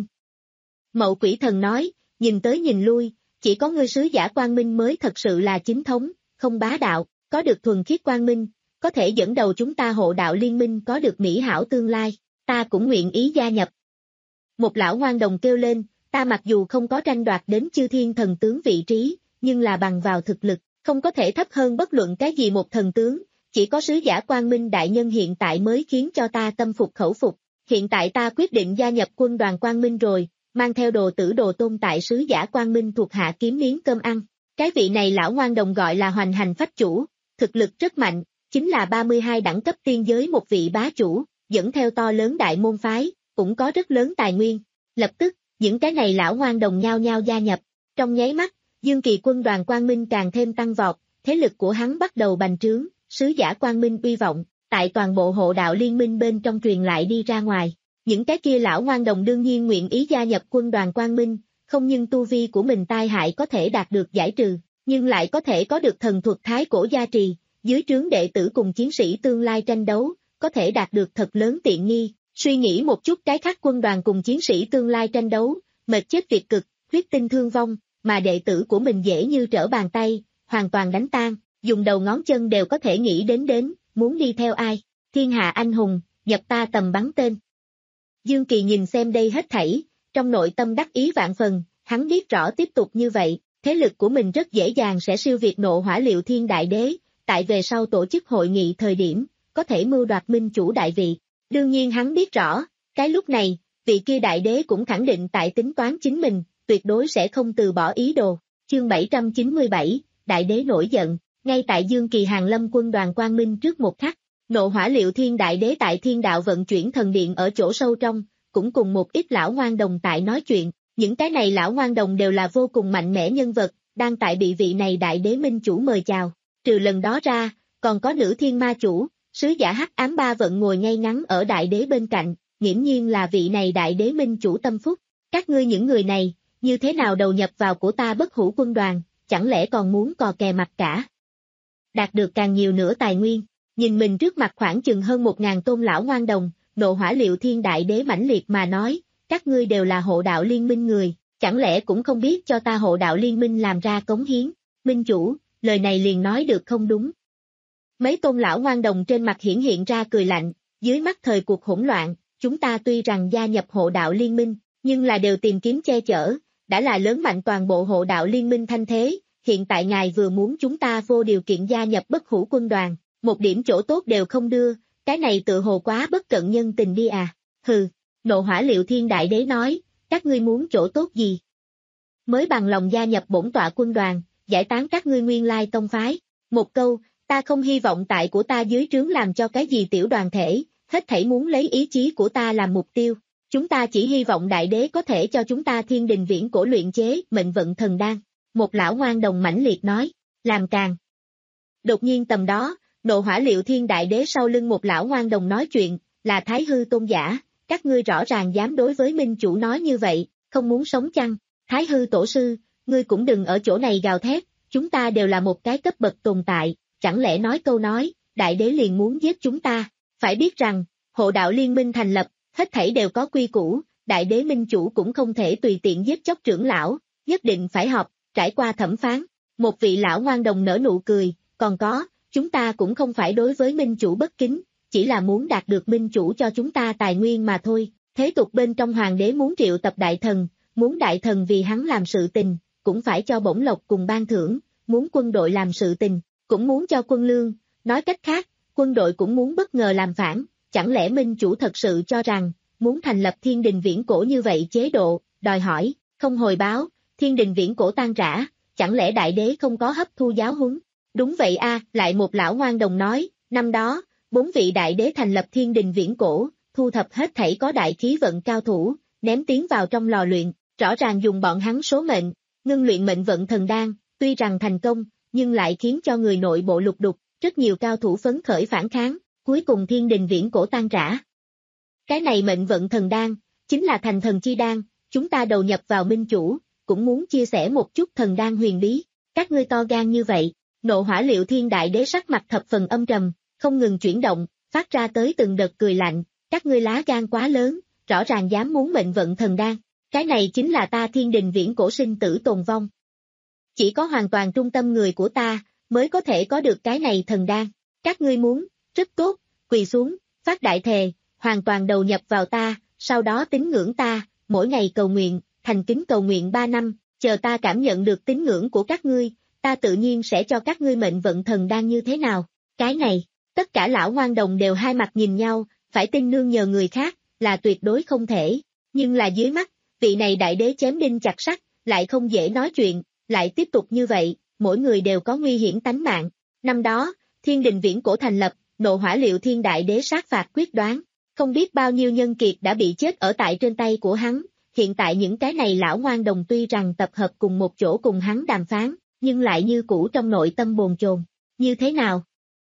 Mậu quỷ thần nói, nhìn tới nhìn lui, chỉ có ngươi sứ giả Quang Minh mới thật sự là chính thống, không bá đạo, có được thuần khiết Quang Minh, có thể dẫn đầu chúng ta hộ đạo liên minh có được mỹ hảo tương lai, ta cũng nguyện ý gia nhập. Một lão ngoan đồng kêu lên, ta mặc dù không có tranh đoạt đến chư thiên thần tướng vị trí, nhưng là bằng vào thực lực, không có thể thấp hơn bất luận cái gì một thần tướng, chỉ có sứ giả Quang Minh đại nhân hiện tại mới khiến cho ta tâm phục khẩu phục, hiện tại ta quyết định gia nhập quân đoàn Quang Minh rồi, mang theo đồ tử đồ tôn tại sứ giả Quang Minh thuộc hạ kiếm miếng cơm ăn. Cái vị này lão ngoan đồng gọi là Hoành Hành Phách Chủ, thực lực rất mạnh, chính là ba mươi hai đẳng cấp tiên giới một vị bá chủ, dẫn theo to lớn đại môn phái, cũng có rất lớn tài nguyên. Lập tức, những cái này lão ngoan đồng nhao nhao gia nhập, trong nháy mắt, Dương Kỳ quân đoàn Quang Minh càng thêm tăng vọt, thế lực của hắn bắt đầu bành trướng, sứ giả Quang Minh uy vọng, tại toàn bộ hộ đạo liên minh bên trong truyền lại đi ra ngoài. Những cái kia lão ngoan đồng đương nhiên nguyện ý gia nhập quân đoàn Quang Minh, không nhưng tu vi của mình tai hại có thể đạt được giải trừ, nhưng lại có thể có được thần thuật thái cổ gia trì, dưới trướng đệ tử cùng chiến sĩ tương lai tranh đấu, có thể đạt được thật lớn tiện nghi. Suy nghĩ một chút cái khác quân đoàn cùng chiến sĩ tương lai tranh đấu, mệt chết tuyệt cực, huyết tinh thương vong, mà đệ tử của mình dễ như trở bàn tay, hoàn toàn đánh tan, dùng đầu ngón chân đều có thể nghĩ đến đến, muốn đi theo ai, thiên hạ anh hùng, nhập ta tầm bắn tên. Dương Kỳ nhìn xem đây hết thảy, trong nội tâm đắc ý vạn phần, hắn biết rõ tiếp tục như vậy, thế lực của mình rất dễ dàng sẽ siêu việt Nộ Hỏa Liệu Thiên Đại Đế, tại về sau tổ chức hội nghị thời điểm, có thể mưu đoạt minh chủ đại vị. Đương nhiên hắn biết rõ, cái lúc này, vị kia đại đế cũng khẳng định tại tính toán chính mình, tuyệt đối sẽ không từ bỏ ý đồ. Chương bảy trăm chín mươi bảy, Đại đế nổi giận, ngay tại Dương Kỳ Hàng Lâm quân đoàn quang minh trước một khắc, Nộ Hỏa Liệu Thiên Đại đế tại thiên đạo vận chuyển thần điện ở chỗ sâu trong, cũng cùng một ít lão ngoan đồng tại nói chuyện, những cái này lão ngoan đồng đều là vô cùng mạnh mẽ nhân vật, đang tại bị vị này đại đế minh chủ mời chào, trừ lần đó ra, còn có nữ thiên ma chủ, sứ giả hắc ám ba vận ngồi ngay ngắn ở đại đế bên cạnh, nghiễm nhiên là vị này đại đế minh chủ tâm phúc, các ngươi những người này, như thế nào đầu nhập vào của ta Bất Hủ quân đoàn, chẳng lẽ còn muốn cò kè mặt cả. Đạt được càng nhiều nữa tài nguyên, nhìn mình trước mặt khoảng chừng hơn một ngàn tôn lão ngoan đồng, Nộ Hỏa Liệu Thiên Đại đế mãnh liệt mà nói, các ngươi đều là hộ đạo liên minh người, chẳng lẽ cũng không biết cho ta hộ đạo liên minh làm ra cống hiến, minh chủ, lời này liền nói được không đúng. Mấy tôn lão ngoan đồng trên mặt hiển hiện ra cười lạnh, dưới mắt thời cuộc hỗn loạn, chúng ta tuy rằng gia nhập hộ đạo liên minh, nhưng là đều tìm kiếm che chở, đã là lớn mạnh toàn bộ hộ đạo liên minh thanh thế, hiện tại ngài vừa muốn chúng ta vô điều kiện gia nhập Bất Hủ quân đoàn, một điểm chỗ tốt đều không đưa, cái này tự hồ quá bất cận nhân tình đi à, hừ, Nộ Hỏa Liệu Thiên Đại đế nói, các ngươi muốn chỗ tốt gì? Mới bằng lòng gia nhập bổn tọa quân đoàn, giải tán các ngươi nguyên lai tông phái, một câu, ta không hy vọng tại của ta dưới trướng làm cho cái gì tiểu đoàn thể, hết thảy muốn lấy ý chí của ta làm mục tiêu, chúng ta chỉ hy vọng đại đế có thể cho chúng ta thiên đình viễn cổ luyện chế mệnh vận thần đan, một lão ngoan đồng mãnh liệt nói, làm càng. Đột nhiên tầm đó, Nộ Hỏa Liệu Thiên Đại đế sau lưng một lão ngoan đồng nói chuyện, là Thái Hư tôn giả, các ngươi rõ ràng dám đối với minh chủ nói như vậy, không muốn sống chăng, Thái Hư tổ sư, ngươi cũng đừng ở chỗ này gào thét, chúng ta đều là một cái cấp bậc tồn tại, chẳng lẽ nói câu nói, đại đế liền muốn giết chúng ta, phải biết rằng, hộ đạo liên minh thành lập, hết thảy đều có quy củ, đại đế minh chủ cũng không thể tùy tiện giết chóc trưởng lão, nhất định phải họp, trải qua thẩm phán, một vị lão ngoan đồng nở nụ cười, còn có, chúng ta cũng không phải đối với minh chủ bất kính, chỉ là muốn đạt được minh chủ cho chúng ta tài nguyên mà thôi, thế tục bên trong hoàng đế muốn triệu tập đại thần, muốn đại thần vì hắn làm sự tình, cũng phải cho bổng lộc cùng ban thưởng, muốn quân đội làm sự tình, cũng muốn cho quân lương, nói cách khác, quân đội cũng muốn bất ngờ làm phản, chẳng lẽ minh chủ thật sự cho rằng, muốn thành lập thiên đình viễn cổ như vậy chế độ, đòi hỏi, không hồi báo, thiên đình viễn cổ tan rã, chẳng lẽ đại đế không có hấp thu giáo huấn? Đúng vậy a, lại một lão ngoan đồng nói, năm đó, bốn vị đại đế thành lập thiên đình viễn cổ, thu thập hết thảy có đại khí vận cao thủ, ném tiến vào trong lò luyện, rõ ràng dùng bọn hắn số mệnh, ngưng luyện mệnh vận thần đan, tuy rằng thành công, nhưng lại khiến cho người nội bộ lục đục, rất nhiều cao thủ phấn khởi phản kháng, cuối cùng thiên đình viễn cổ tan rã. Cái này mệnh vận thần đan, chính là thành thần chi đan, chúng ta đầu nhập vào minh chủ, cũng muốn chia sẻ một chút thần đan huyền bí, các ngươi to gan như vậy, Nộ Hỏa Liệu Thiên Đại đế sắc mặt thập phần âm trầm, không ngừng chuyển động, phát ra tới từng đợt cười lạnh, các ngươi lá gan quá lớn, rõ ràng dám muốn mệnh vận thần đan, cái này chính là ta thiên đình viễn cổ sinh tử tồn vong. Chỉ có hoàn toàn trung tâm người của ta, mới có thể có được cái này thần đan, các ngươi muốn, rất tốt, quỳ xuống, phát đại thề, hoàn toàn đầu nhập vào ta, sau đó tín ngưỡng ta, mỗi ngày cầu nguyện, thành kính cầu nguyện ba năm, chờ ta cảm nhận được tín ngưỡng của các ngươi, ta tự nhiên sẽ cho các ngươi mệnh vận thần đan như thế nào, cái này, tất cả lão ngoan đồng đều hai mặt nhìn nhau, phải tin nương nhờ người khác, là tuyệt đối không thể, nhưng là dưới mắt, vị này đại đế chém đinh chặt sắt, lại không dễ nói chuyện, lại tiếp tục như vậy, mỗi người đều có nguy hiểm tánh mạng, năm đó, thiên đình viễn cổ thành lập, Nộ Hỏa Liệu Thiên Đại đế sát phạt quyết đoán, không biết bao nhiêu nhân kiệt đã bị chết ở tại trên tay của hắn, hiện tại những cái này lão ngoan đồng tuy rằng tập hợp cùng một chỗ cùng hắn đàm phán, nhưng lại như cũ trong nội tâm bồn chồn, như thế nào?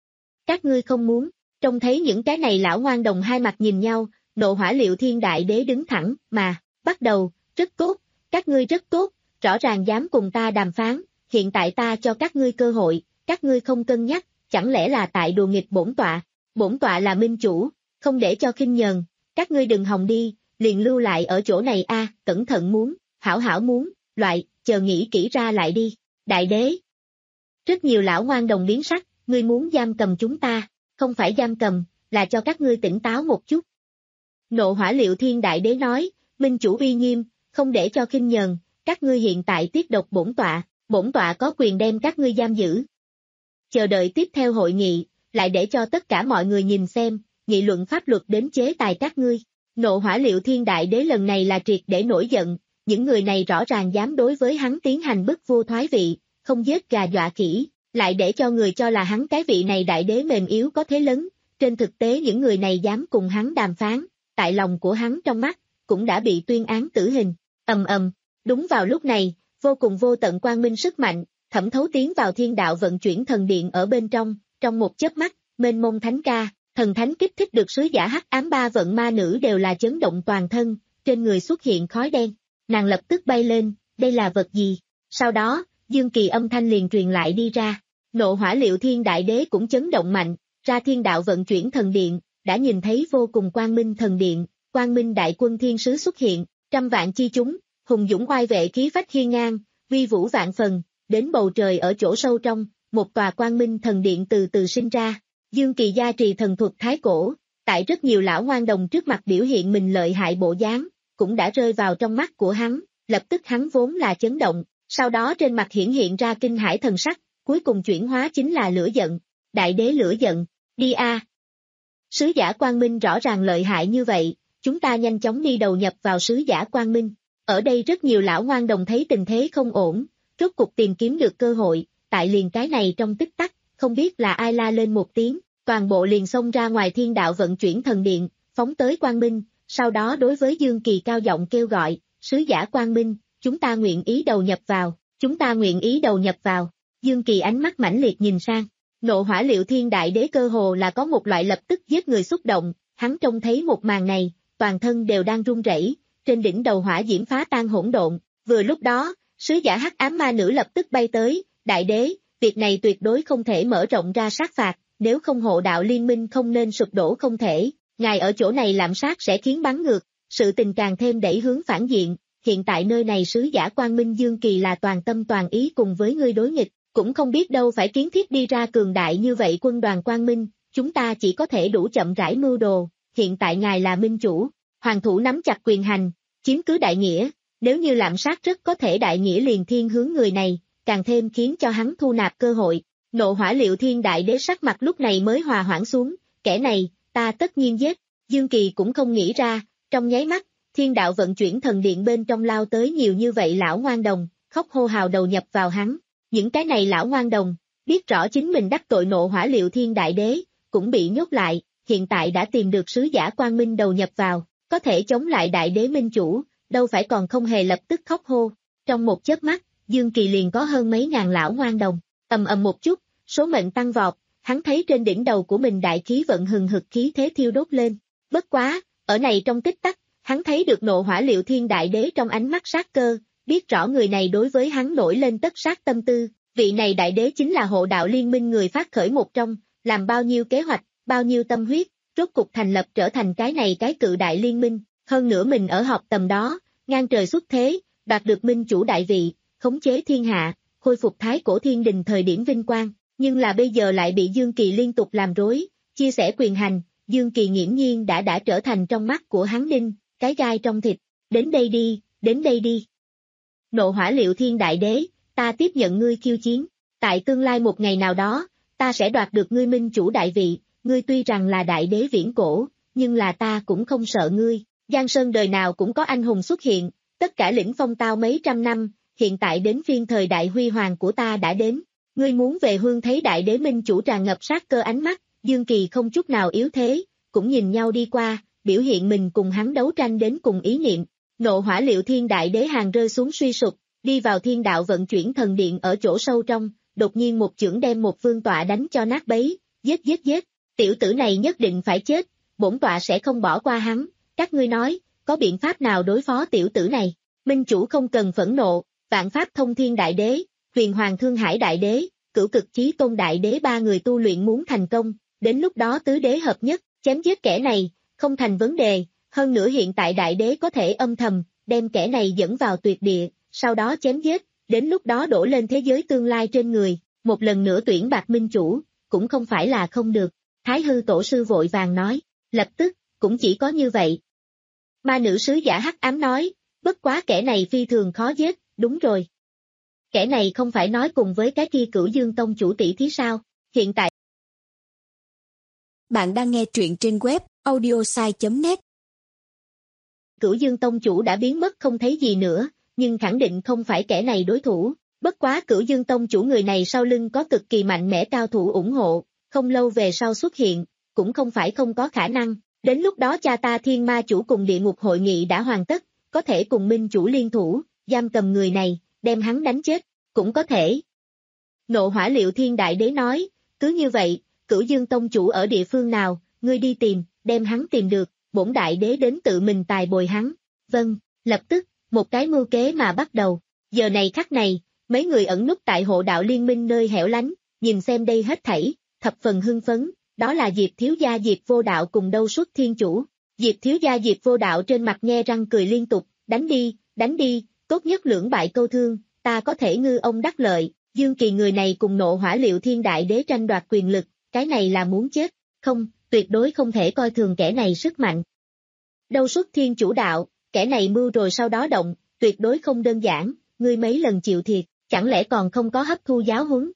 Các ngươi không muốn, trông thấy những cái này lão ngoan đồng hai mặt nhìn nhau, Nộ Hỏa Liệu Thiên Đại đế đứng thẳng, mà, bắt đầu, rất tốt, các ngươi rất tốt, rõ ràng dám cùng ta đàm phán, hiện tại ta cho các ngươi cơ hội, các ngươi không cân nhắc, chẳng lẽ là tại đùa nghịch bổn tọa, bổn tọa là minh chủ, không để cho khinh nhờn, các ngươi đừng hòng đi, liền lưu lại ở chỗ này a, cẩn thận muốn, hảo hảo muốn, loại, chờ nghĩ kỹ ra lại đi, đại đế. Rất nhiều lão ngoan đồng biến sắc, ngươi muốn giam cầm chúng ta, không phải giam cầm, là cho các ngươi tỉnh táo một chút. Nộ Hỏa Liệu Thiên Đại đế nói, minh chủ uy nghiêm, không để cho khinh nhờn, các ngươi hiện tại tiết độc bổn tọa, bổn tọa có quyền đem các ngươi giam giữ. Chờ đợi tiếp theo hội nghị, lại để cho tất cả mọi người nhìn xem, nghị luận pháp luật đến chế tài các ngươi. Nộ Hỏa Liệu Thiên Đại Đế lần này là triệt để nổi giận, những người này rõ ràng dám đối với hắn tiến hành bức vua thoái vị, không giết gà dọa khỉ, lại để cho người cho là hắn cái vị này đại đế mềm yếu có thế lớn, trên thực tế những người này dám cùng hắn đàm phán, tại lòng của hắn trong mắt, cũng đã bị tuyên án tử hình, ầm ầm, đúng vào lúc này, vô cùng vô tận quang minh sức mạnh, thẩm thấu tiến vào thiên đạo vận chuyển thần điện ở bên trong, trong một chớp mắt, mênh mông thánh ca, thần thánh kích thích được sứ giả hắc ám ba vận ma nữ đều là chấn động toàn thân, trên người xuất hiện khói đen, nàng lập tức bay lên, đây là vật gì? Sau đó, Dương Kỳ âm thanh liền truyền lại đi ra, Nộ Hỏa Liệu Thiên Đại Đế cũng chấn động mạnh, ra thiên đạo vận chuyển thần điện, đã nhìn thấy vô cùng quang minh thần điện, quang minh đại quân thiên sứ xuất hiện, trăm vạn chi chúng, hùng dũng oai vệ khí phách hiên ngang, uy vũ vạn phần, đến bầu trời ở chỗ sâu trong, một tòa quang minh thần điện từ từ sinh ra. Dương Kỳ gia trì thần thuật thái cổ, tại rất nhiều lão ngoan đồng trước mặt biểu hiện mình lợi hại bộ dáng, cũng đã rơi vào trong mắt của hắn, lập tức hắn vốn là chấn động, sau đó trên mặt hiển hiện ra kinh hãi thần sắc, cuối cùng chuyển hóa chính là lửa giận, đại đế lửa giận, đi a. Sứ giả Quang Minh rõ ràng lợi hại như vậy, chúng ta nhanh chóng đi đầu nhập vào sứ giả Quang Minh, ở đây rất nhiều lão ngoan đồng thấy tình thế không ổn, rốt cục tìm kiếm được cơ hội, tại liền cái này trong tích tắc, không biết là ai la lên một tiếng, toàn bộ liền xông ra ngoài thiên đạo vận chuyển thần điện, phóng tới Quang Minh, sau đó đối với Dương Kỳ cao giọng kêu gọi, sứ giả Quang Minh, chúng ta nguyện ý đầu nhập vào, chúng ta nguyện ý đầu nhập vào, Dương Kỳ ánh mắt mãnh liệt nhìn sang, Nộ Hỏa Liệu Thiên Đại Đế cơ hồ là có một loại lập tức giết người xúc động, hắn trông thấy một màn này, toàn thân đều đang run rẩy, trên đỉnh đầu hỏa diễm phá tan hỗn độn, vừa lúc đó, sứ giả hắc ám ma nữ lập tức bay tới, đại đế, việc này tuyệt đối không thể mở rộng ra sát phạt, nếu không hộ đạo liên minh không nên sụp đổ không thể, ngài ở chỗ này lạm sát sẽ khiến bắn ngược, sự tình càng thêm đẩy hướng phản diện, hiện tại nơi này sứ giả Quang Minh Dương Kỳ là toàn tâm toàn ý cùng với ngươi đối nghịch, cũng không biết đâu phải kiến thiết đi ra cường đại như vậy quân đoàn Quang Minh, chúng ta chỉ có thể đủ chậm rãi mưu đồ, hiện tại ngài là minh chủ, hoàng thủ nắm chặt quyền hành, chiếm cứ đại nghĩa, nếu như lạm sát rất có thể đại nghĩa liền thiên hướng người này, càng thêm khiến cho hắn thu nạp cơ hội. Nộ Hỏa Liệu Thiên Đại Đế sắc mặt lúc này mới hòa hoãn xuống, kẻ này, ta tất nhiên giết, Dương Kỳ cũng không nghĩ ra, trong nháy mắt, thiên đạo vận chuyển thần điện bên trong lao tới nhiều như vậy lão ngoan đồng, khóc hô hào đầu nhập vào hắn, những cái này lão ngoan đồng, biết rõ chính mình đắc tội Nộ Hỏa Liệu Thiên Đại Đế, cũng bị nhốt lại, hiện tại đã tìm được sứ giả Quang Minh đầu nhập vào, có thể chống lại Đại Đế Minh Chủ, đâu phải còn không hề lập tức khóc hô, trong một chớp mắt, Dương Kỳ liền có hơn mấy ngàn lão ngoan đồng, ầm ầm một chút, số mệnh tăng vọt, hắn thấy trên đỉnh đầu của mình đại khí vận hừng hực khí thế thiêu đốt lên, bất quá, ở này trong tích tắc, hắn thấy được Nộ Hỏa Liệu Thiên Đại Đế trong ánh mắt sát cơ, biết rõ người này đối với hắn nổi lên tất sát tâm tư, vị này đại đế chính là hộ đạo liên minh người phát khởi một trong, làm bao nhiêu kế hoạch, bao nhiêu tâm huyết, rốt cục thành lập trở thành cái này cái cự đại liên minh, hơn nữa mình ở họp tầm đó, ngang trời xuất thế, đoạt được minh chủ đại vị, khống chế thiên hạ, khôi phục thái cổ thiên đình thời điểm vinh quang, nhưng là bây giờ lại bị Dương Kỳ liên tục làm rối, chia sẻ quyền hành, Dương Kỳ nghiễm nhiên đã đã trở thành trong mắt của hắn đinh, cái gai trong thịt, đến đây đi, đến đây đi. Nộ Hỏa Liệu Thiên Đại Đế, ta tiếp nhận ngươi khiêu chiến, tại tương lai một ngày nào đó, ta sẽ đoạt được ngươi minh chủ đại vị, ngươi tuy rằng là đại đế viễn cổ, nhưng là ta cũng không sợ ngươi, Giang Sơn đời nào cũng có anh hùng xuất hiện, tất cả lĩnh phong tao mấy trăm năm, hiện tại đến phiên thời đại huy hoàng của ta đã đến, ngươi muốn về hương thấy đại đế minh chủ tràn ngập sát cơ ánh mắt, Dương Kỳ không chút nào yếu thế, cũng nhìn nhau đi qua, biểu hiện mình cùng hắn đấu tranh đến cùng ý niệm, Nộ Hỏa Liệu Thiên Đại Đế hàng rơi xuống suy sụp, đi vào thiên đạo vận chuyển thần điện ở chỗ sâu trong, đột nhiên một chưởng đem một vương tọa đánh cho nát bấy, giết giết giết, tiểu tử này nhất định phải chết, bổn tọa sẽ không bỏ qua hắn, các ngươi nói, có biện pháp nào đối phó tiểu tử này, minh chủ không cần phẫn nộ, vạn pháp thông thiên đại đế, huyền hoàng thương hải đại đế, cửu cực chí tôn đại đế ba người tu luyện muốn thành công, đến lúc đó tứ đế hợp nhất, chém giết kẻ này, không thành vấn đề, hơn nữa hiện tại đại đế có thể âm thầm, đem kẻ này dẫn vào tuyệt địa, sau đó chém giết, đến lúc đó đổ lên thế giới tương lai trên người, một lần nữa tuyển bạc minh chủ, cũng không phải là không được, Thái Hư Tổ Sư vội vàng nói, lập tức, cũng chỉ có như vậy. Ma nữ sứ giả hắc ám nói, Bất quá kẻ này phi thường khó giết, đúng rồi. Kẻ này không phải nói cùng với cái kia Cửu Dương Tông chủ tỷ thí sao, hiện tại. Bạn đang nghe truyện trên web audiosai chấm net. Cửu Dương Tông chủ đã biến mất không thấy gì nữa, nhưng khẳng định không phải kẻ này đối thủ. Bất quá Cửu Dương Tông chủ người này sau lưng có cực kỳ mạnh mẽ cao thủ ủng hộ, không lâu về sau xuất hiện, cũng không phải không có khả năng. Đến lúc đó cha ta Thiên Ma chủ cùng địa ngục hội nghị đã hoàn tất, có thể cùng minh chủ liên thủ, giam cầm người này, đem hắn đánh chết, cũng có thể. Nộ Hỏa Liệu Thiên Đại Đế nói, cứ như vậy, Cửu Dương Tông chủ ở địa phương nào, ngươi đi tìm, đem hắn tìm được, bổn đại đế đến tự mình tài bồi hắn. Vâng, lập tức, một cái mưu kế mà bắt đầu. Giờ này khắc này, mấy người ẩn núp tại hộ đạo liên minh nơi hẻo lánh, nhìn xem đây hết thảy, thập phần hưng phấn, đó là Diệp thiếu gia Diệp Vô Đạo cùng Đâu Xuất Thiên chủ. Diệp thiếu gia Diệp Vô Đạo trên mặt nhe răng cười liên tục, đánh đi, đánh đi, tốt nhất lưỡng bại câu thương, ta có thể ngư ông đắc lợi. Dương Kỳ người này cùng Nộ Hỏa Liệu Thiên Đại Đế tranh đoạt quyền lực, cái này là muốn chết, không, tuyệt đối không thể coi thường kẻ này sức mạnh. Đâu Xuất Thiên chủ đạo, kẻ này mưu rồi sau đó động, tuyệt đối không đơn giản, ngươi mấy lần chịu thiệt, chẳng lẽ còn không có hấp thu giáo huấn.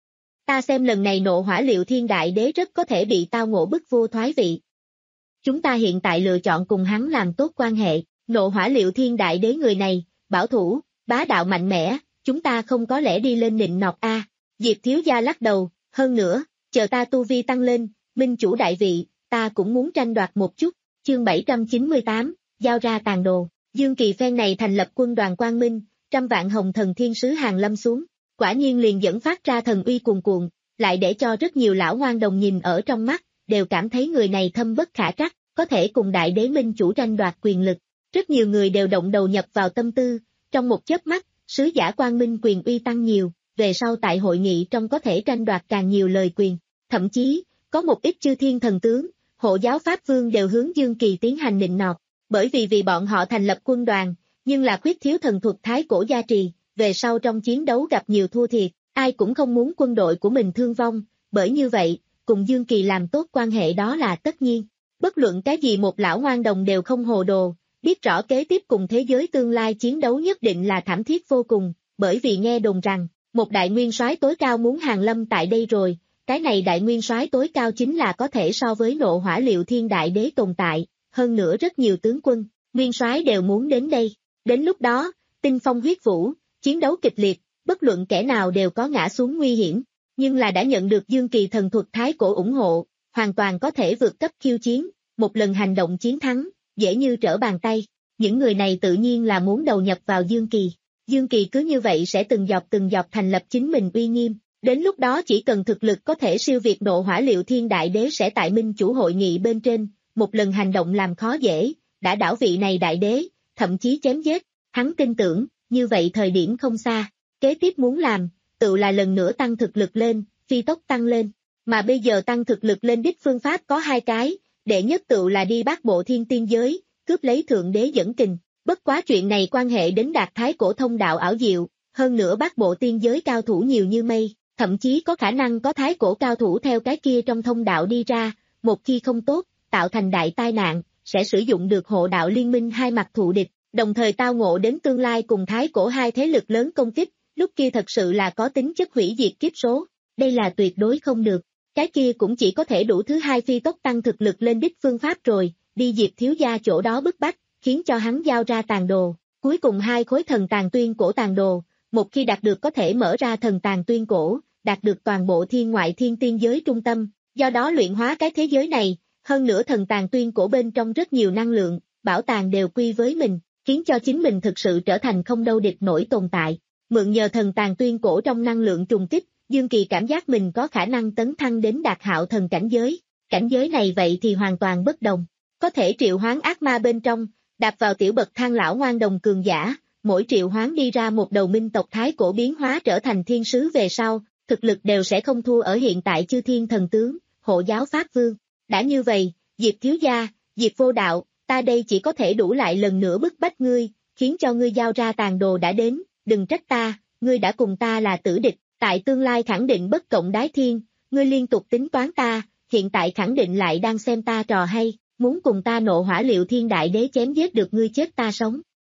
Ta xem lần này Nộ Hỏa Liệu Thiên Đại Đế rất có thể bị tao ngộ bức vô thoái vị. Chúng ta hiện tại lựa chọn cùng hắn làm tốt quan hệ, Nộ Hỏa Liệu Thiên Đại Đế người này, bảo thủ, bá đạo mạnh mẽ, chúng ta không có lẽ đi lên nịnh nọt a. Diệp thiếu gia lắc đầu, hơn nữa, chờ ta tu vi tăng lên, minh chủ đại vị, ta cũng muốn tranh đoạt một chút. Chương bảy trăm chín mươi tám, giao ra tàn đồ. Dương Kỳ phen này thành lập quân đoàn Quang Minh, trăm vạn hồng thần thiên sứ hàng lâm xuống, quả nhiên liền dẫn phát ra thần uy cuồn cuộn, lại để cho rất nhiều lão ngoan đồng nhìn ở trong mắt, đều cảm thấy người này thâm bất khả trắc, có thể cùng đại đế minh chủ tranh đoạt quyền lực. Rất nhiều người đều động đầu nhập vào tâm tư, trong một chớp mắt, sứ giả Quang Minh quyền uy tăng nhiều, về sau tại hội nghị trong có thể tranh đoạt càng nhiều lời quyền, thậm chí, có một ít chư thiên thần tướng, hộ giáo Pháp Vương đều hướng Dương Kỳ tiến hành nịnh nọt, bởi vì vì bọn họ thành lập quân đoàn, nhưng là khuyết thiếu thần thuật thái cổ gia trì, về sau trong chiến đấu gặp nhiều thua thiệt, ai cũng không muốn quân đội của mình thương vong, bởi như vậy, cùng Dương Kỳ làm tốt quan hệ đó là tất nhiên. Bất luận cái gì một lão ngoan đồng đều không hồ đồ, biết rõ kế tiếp cùng thế giới tương lai chiến đấu nhất định là thảm thiết vô cùng, bởi vì nghe đồn rằng, một đại nguyên soái tối cao muốn hàng lâm tại đây rồi, cái này đại nguyên soái tối cao chính là có thể so với Nộ Hỏa Liệu Thiên Đại Đế tồn tại, hơn nữa rất nhiều tướng quân, nguyên soái đều muốn đến đây. Đến lúc đó, tinh phong huyết vũ, chiến đấu kịch liệt, bất luận kẻ nào đều có ngã xuống nguy hiểm, nhưng là đã nhận được Dương Kỳ thần thuật thái cổ ủng hộ, hoàn toàn có thể vượt cấp khiêu chiến, một lần hành động chiến thắng, dễ như trở bàn tay. Những người này tự nhiên là muốn đầu nhập vào Dương Kỳ. Dương Kỳ cứ như vậy sẽ từng dọc từng dọc thành lập chính mình uy nghiêm. Đến lúc đó chỉ cần thực lực có thể siêu việt Nộ Hỏa Liệu Thiên Đại Đế sẽ tại minh chủ hội nghị bên trên, một lần hành động làm khó dễ, đã đảo vị này đại đế, thậm chí chém giết. Hắn tin tưởng, như vậy thời điểm không xa, kế tiếp muốn làm, tự là lần nữa tăng thực lực lên, phi tốc tăng lên. Mà bây giờ tăng thực lực lên đích phương pháp có hai cái, đệ nhất tự là đi Bát Bộ Thiên Tiên Giới, cướp lấy Thượng Đế dẫn kình. Bất quá chuyện này quan hệ đến đạt thái cổ thông đạo ảo diệu, hơn nữa Bát Bộ Tiên Giới cao thủ nhiều như mây, thậm chí có khả năng có thái cổ cao thủ theo cái kia trong thông đạo đi ra, một khi không tốt, tạo thành đại tai nạn, sẽ sử dụng được hộ đạo liên minh hai mặt thù địch, đồng thời tao ngộ đến tương lai cùng thái cổ hai thế lực lớn công kích, lúc kia thật sự là có tính chất hủy diệt kiếp số, đây là tuyệt đối không được, cái kia cũng chỉ có thể đủ thứ hai phi tốc tăng thực lực lên đích phương pháp rồi, đi Diệp thiếu gia chỗ đó bức bách, khiến cho hắn giao ra tàn đồ, cuối cùng hai khối thần tàn tuyên cổ tàn đồ, một khi đạt được có thể mở ra thần tàn tuyên cổ, đạt được toàn bộ thiên ngoại thiên tiên giới trung tâm, do đó luyện hóa cái thế giới này, hơn nữa thần tàn tuyên cổ bên trong rất nhiều năng lượng, bảo tàng đều quy với mình, khiến cho chính mình thực sự trở thành không đâu địch nổi tồn tại. Mượn nhờ thần tàn tuyên cổ trong năng lượng trùng kích, Dương Kỳ cảm giác mình có khả năng tấn thăng đến đạt hạo thần cảnh giới, cảnh giới này vậy thì hoàn toàn bất đồng, có thể triệu hoán ác ma bên trong, đạp vào tiểu bậc thang lão ngoan đồng cường giả, mỗi triệu hoán đi ra một đầu minh tộc thái cổ biến hóa trở thành thiên sứ về sau, thực lực đều sẽ không thua ở hiện tại chư thiên thần tướng, hộ giáo Pháp Vương. Đã như vậy, Diệp thiếu gia, Diệp Vô Đạo, ta đây chỉ có thể đủ lại lần nữa bức bách ngươi, khiến cho ngươi giao ra tàn đồ đã đến, đừng trách ta, ngươi đã cùng ta là tử địch, tại tương lai khẳng định bất cộng đái thiên, ngươi liên tục tính toán ta, hiện tại khẳng định lại đang xem ta trò hay, muốn cùng ta Nộ Hỏa Liệu Thiên Đại Đế chém giết được ngươi chết ta sống.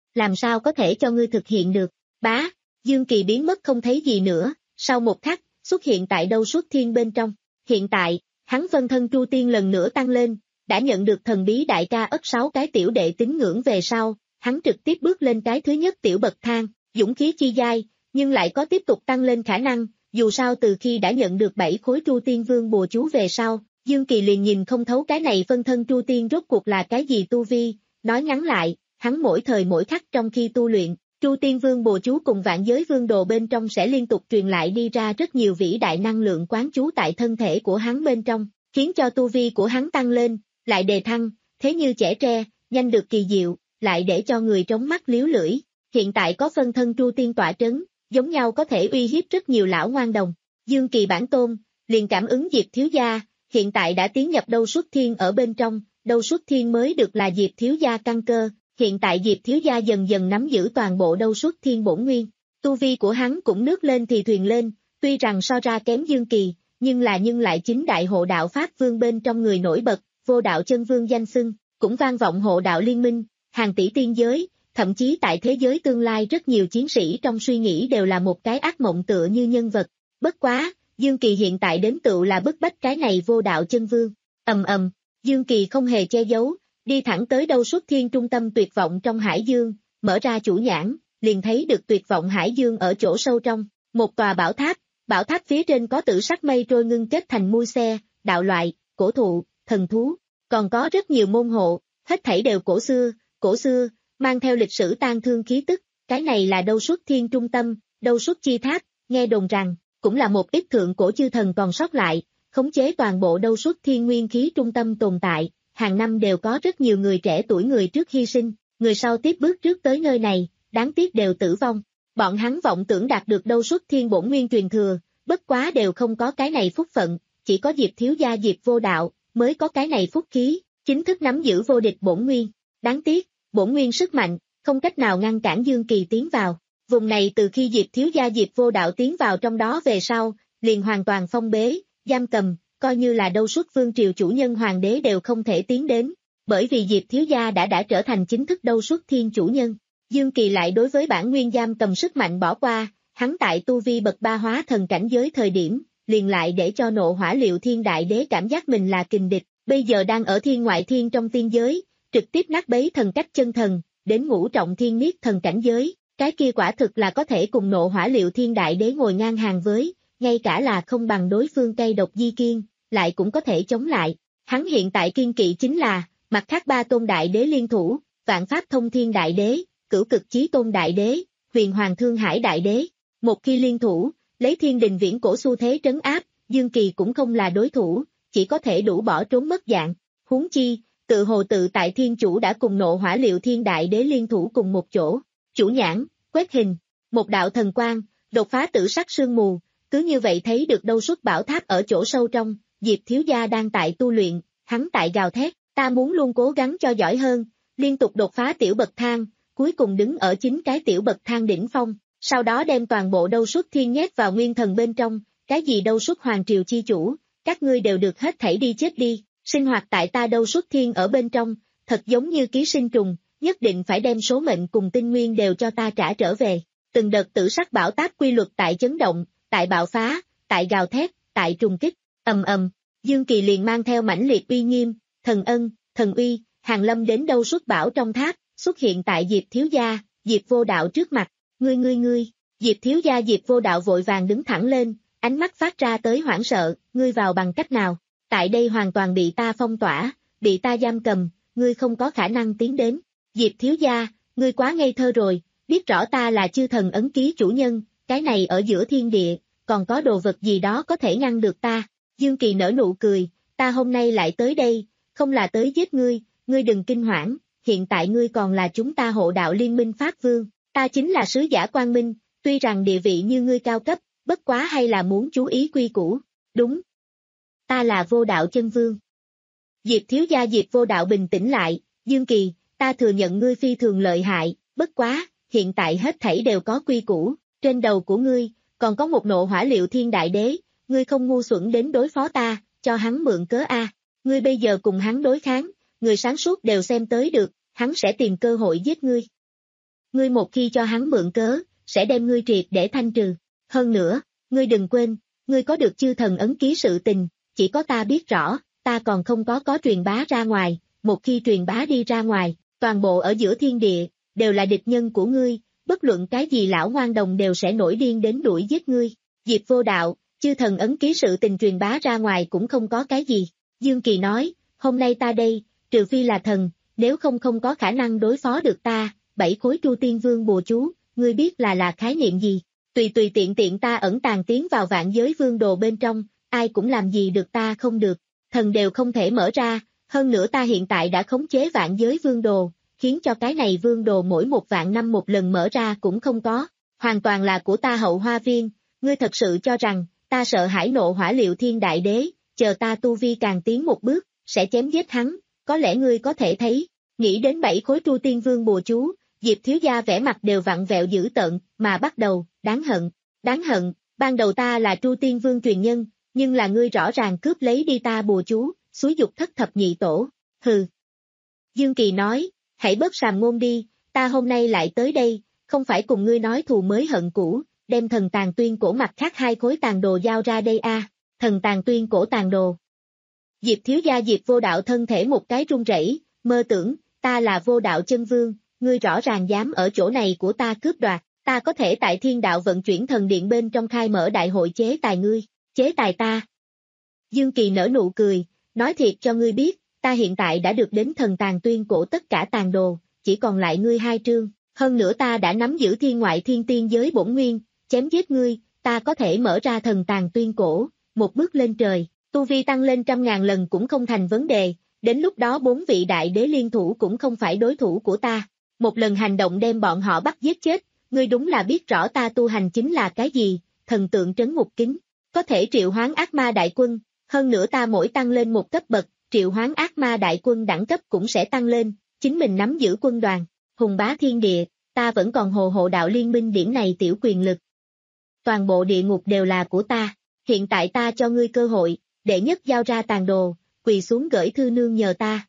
làm sao có thể cho ngươi thực hiện được, bá, Dương Kỳ biến mất không thấy gì nữa, sau một khắc, xuất hiện tại Đâu Xuất Thiên bên trong, hiện tại, hắn phân thân Chu Tiên lần nữa tăng lên, đã nhận được thần bí đại ca ất sáu cái tiểu đệ tín ngưỡng về sau, hắn trực tiếp bước lên cái thứ nhất tiểu bậc thang, dũng khí chi giai, nhưng lại có tiếp tục tăng lên khả năng, dù sao từ khi đã nhận được bảy khối Chu Tiên Vương bùa chú về sau, Dương Kỳ liền nhìn không thấu cái này phân thân Chu Tiên rốt cuộc là cái gì tu vi, nói ngắn lại, hắn mỗi thời mỗi khắc trong khi tu luyện, Chu Tiên Vương bùa chú cùng vạn giới vương đồ bên trong sẽ liên tục truyền lại đi ra rất nhiều vĩ đại năng lượng quán chú tại thân thể của hắn bên trong, khiến cho tu vi của hắn tăng lên, lại đề thăng, thế như trẻ tre, nhanh được kỳ diệu, lại để cho người trống mắt liếu lưỡi. Hiện tại có phân thân Chu Tiên tọa trấn, giống nhau có thể uy hiếp rất nhiều lão ngoan đồng. Dương Kỳ bản tôn, liền cảm ứng Diệp thiếu gia, hiện tại đã tiến nhập Đâu Xuất Thiên ở bên trong, Đâu Xuất Thiên mới được là Diệp thiếu gia căn cơ, hiện tại Diệp thiếu gia dần dần nắm giữ toàn bộ Đâu Xuất Thiên bổn nguyên. Tu vi của hắn cũng nước lên thì thuyền lên, tuy rằng so ra kém Dương Kỳ, nhưng là nhưng lại chính đại hộ đạo Pháp Vương bên trong người nổi bật, vô đạo chân vương danh xưng, cũng vang vọng hộ đạo liên minh, hàng tỷ tiên giới, thậm chí tại thế giới tương lai rất nhiều chiến sĩ trong suy nghĩ đều là một cái ác mộng tựa như nhân vật. Bất quá, Dương Kỳ hiện tại đến tựu là bức bách cái này vô đạo chân vương. Ầm ầm, Dương Kỳ không hề che giấu, đi thẳng tới Đâu Xuất Thiên trung tâm tuyệt vọng trong hải dương, mở ra chủ nhãn, liền thấy được tuyệt vọng hải dương ở chỗ sâu trong, một tòa bảo tháp, bảo tháp phía trên có tử sắc mây trôi ngưng kết thành mui xe, đạo loại, cổ thụ, thần thú, còn có rất nhiều môn hộ, hết thảy đều cổ xưa, cổ xưa, mang theo lịch sử tang thương khí tức, cái này là Đâu Xuất Thiên trung tâm, Đâu Xuất Chi Tháp, nghe đồn rằng, cũng là một ít thượng cổ chư thần còn sót lại, khống chế toàn bộ Đâu Xuất Thiên nguyên khí trung tâm tồn tại, hàng năm đều có rất nhiều người trẻ tuổi người trước hy sinh, người sau tiếp bước trước tới nơi này, đáng tiếc đều tử vong. Bọn hắn vọng tưởng đạt được Đâu Xuất Thiên bổn nguyên truyền thừa, bất quá đều không có cái này phúc phận, chỉ có Diệp thiếu gia Diệp vô đạo, mới có cái này phúc khí, chính thức nắm giữ vô địch bổn nguyên. Đáng tiếc, bổn nguyên sức mạnh, không cách nào ngăn cản Dương Kỳ tiến vào. Vùng này từ khi Diệp thiếu gia Diệp vô đạo tiến vào trong đó về sau, liền hoàn toàn phong bế, giam cầm, coi như là Đâu Xuất Vương triều chủ nhân hoàng đế đều không thể tiến đến, bởi vì Diệp thiếu gia đã đã trở thành chính thức Đâu Xuất Thiên chủ nhân. Dương Kỳ lại đối với bản nguyên giam cầm sức mạnh bỏ qua, hắn tại tu vi bậc ba hóa thần cảnh giới thời điểm, liền lại để cho Nộ Hỏa Liệu Thiên Đại Đế cảm giác mình là kình địch, bây giờ đang ở thiên ngoại thiên trong tiên giới, trực tiếp nát bấy thần cách chân thần, đến ngũ trọng thiên niết thần cảnh giới, cái kia quả thực là có thể cùng Nộ Hỏa Liệu Thiên Đại Đế ngồi ngang hàng với, ngay cả là không bằng đối phương cây độc di kiên, lại cũng có thể chống lại. Hắn hiện tại kiên kỵ chính là, mặt khác ba tôn đại đế liên thủ, Vạn Pháp Thông Thiên Đại Đế, Cửu Cực Chí Tôn Đại Đế, Huyền Hoàng Thương Hải Đại Đế. Một khi liên thủ, lấy thiên đình viễn cổ xu thế trấn áp, Dương Kỳ cũng không là đối thủ, chỉ có thể đủ bỏ trốn mất dạng. Huống chi, tự hồ tự tại thiên chủ đã cùng Nộ Hỏa Liệu Thiên Đại Đế liên thủ cùng một chỗ. Chủ nhãn, quét hình, một đạo thần quang, đột phá tử sắc sương mù, cứ như vậy thấy được Đâu Xuất bảo tháp ở chỗ sâu trong, Diệp thiếu gia đang tại tu luyện, hắn tại gào thét, ta muốn luôn cố gắng cho giỏi hơn, liên tục đột phá tiểu bậc thang, cuối cùng đứng ở chính cái tiểu bậc thang đỉnh phong, sau đó đem toàn bộ Đâu Xuất Thiên nhét vào nguyên thần bên trong, cái gì Đâu Xuất Hoàng triều chi chủ, các ngươi đều được hết thảy đi chết đi, sinh hoạt tại ta Đâu Xuất Thiên ở bên trong, thật giống như ký sinh trùng, nhất định phải đem số mệnh cùng tinh nguyên đều cho ta trả trở về. Từng đợt tử sắc bảo táp quy luật tại chấn động, tại bạo phá, tại gào thét, tại trùng kích, ầm ầm, Dương Kỳ liền mang theo mãnh liệt uy nghiêm, thần ân, thần uy, hàng lâm đến Đâu Xuất bảo trong tháp, xuất hiện tại Diệp thiếu gia, Diệp vô đạo trước mặt, ngươi ngươi ngươi, Diệp thiếu gia Diệp vô đạo vội vàng đứng thẳng lên, ánh mắt phát ra tới hoảng sợ, ngươi vào bằng cách nào, tại đây hoàn toàn bị ta phong tỏa, bị ta giam cầm, ngươi không có khả năng tiến đến, Diệp thiếu gia, ngươi quá ngây thơ rồi, biết rõ ta là chư thần ấn ký chủ nhân, cái này ở giữa thiên địa, còn có đồ vật gì đó có thể ngăn được ta. Dương Kỳ nở nụ cười, ta hôm nay lại tới đây, không là tới giết ngươi, ngươi đừng kinh hoảng, hiện tại ngươi còn là chúng ta hộ đạo liên minh Pháp Vương, ta chính là sứ giả quang minh, tuy rằng địa vị như ngươi cao cấp, bất quá hay là muốn chú ý quy củ, đúng. Ta là vô đạo chân vương. Diệp thiếu gia Diệp vô đạo bình tĩnh lại, Dương Kỳ, ta thừa nhận ngươi phi thường lợi hại, bất quá, hiện tại hết thảy đều có quy củ, trên đầu của ngươi, còn có một Nộ Hỏa Liệu Thiên Đại Đế, ngươi không ngu xuẩn đến đối phó ta, cho hắn mượn cớ a. Ngươi bây giờ cùng hắn đối kháng, người sáng suốt đều xem tới được, hắn sẽ tìm cơ hội giết ngươi. ngươi một khi cho hắn mượn cớ, sẽ đem ngươi triệt để thanh trừ. Hơn nữa, ngươi đừng quên, ngươi có được chư thần ấn ký sự tình, chỉ có ta biết rõ, ta còn không có có truyền bá ra ngoài, một khi truyền bá đi ra ngoài, toàn bộ ở giữa thiên địa, đều là địch nhân của ngươi, bất luận cái gì lão ngoan đồng đều sẽ nổi điên đến đuổi giết ngươi. Diệp Vô Đạo, chư thần ấn ký sự tình truyền bá ra ngoài cũng không có cái gì. Dương Kỳ nói, hôm nay ta đây, trừ phi là thần, nếu không không có khả năng đối phó được ta, bảy khối Tru Tiên Vương bùa chú, ngươi biết là là khái niệm gì? Tùy tùy tiện tiện ta ẩn tàng tiến vào vạn giới vương đồ bên trong, ai cũng làm gì được ta không được, thần đều không thể mở ra, hơn nữa ta hiện tại đã khống chế vạn giới vương đồ, khiến cho cái này vương đồ mỗi một vạn năm một lần mở ra cũng không có, hoàn toàn là của ta Hậu Hoa Viên, ngươi thật sự cho rằng, ta sợ hãi nộ hỏa Liệu Thiên Đại Đế, chờ ta tu vi càng tiến một bước, sẽ chém giết hắn, có lẽ ngươi có thể thấy, nghĩ đến bảy khối Tru Tiên Vương bùa chú, Diệp thiếu gia vẻ mặt đều vặn vẹo dữ tợn, mà bắt đầu, đáng hận, đáng hận, ban đầu ta là Tru Tiên Vương truyền nhân, nhưng là ngươi rõ ràng cướp lấy đi ta bùa chú, xúi dục thất thập nhị tổ, hừ. Dương Kỳ nói, hãy bớt sàm ngôn đi, ta hôm nay lại tới đây, không phải cùng ngươi nói thù mới hận cũ, đem thần tàn tuyên cổ mặt khác hai khối tàn đồ giao ra đây a, thần tàn tuyên cổ tàn đồ. Diệp thiếu gia Diệp Vô Đạo thân thể một cái run rẩy, mơ tưởng, ta là Vô Đạo chân vương, ngươi rõ ràng dám ở chỗ này của ta cướp đoạt, ta có thể tại thiên đạo vận chuyển thần điện bên trong khai mở đại hội chế tài ngươi, chế tài ta. Dương Kỳ nở nụ cười, nói thiệt cho ngươi biết, ta hiện tại đã được đến thần tàn tuyên cổ tất cả tàn đồ, chỉ còn lại ngươi hai trương, hơn nữa ta đã nắm giữ thiên ngoại thiên tiên giới bổn nguyên, chém giết ngươi, ta có thể mở ra thần tàn tuyên cổ, một bước lên trời, tu vi tăng lên trăm ngàn lần cũng không thành vấn đề, đến lúc đó bốn vị đại đế liên thủ cũng không phải đối thủ của ta, một lần hành động đem bọn họ bắt giết chết, ngươi đúng là biết rõ ta tu hành chính là cái gì, thần tượng trấn ngục kính, có thể triệu hoán ác ma đại quân, hơn nữa ta mỗi tăng lên một cấp bậc, triệu hoán ác ma đại quân đẳng cấp cũng sẽ tăng lên, chính mình nắm giữ quân đoàn, hùng bá thiên địa, ta vẫn còn hồ hộ đạo liên minh điểm này tiểu quyền lực. Toàn bộ địa ngục đều là của ta, hiện tại ta cho ngươi cơ hội, đệ nhất giao ra tàn đồ, quỳ xuống gửi thư nương nhờ ta.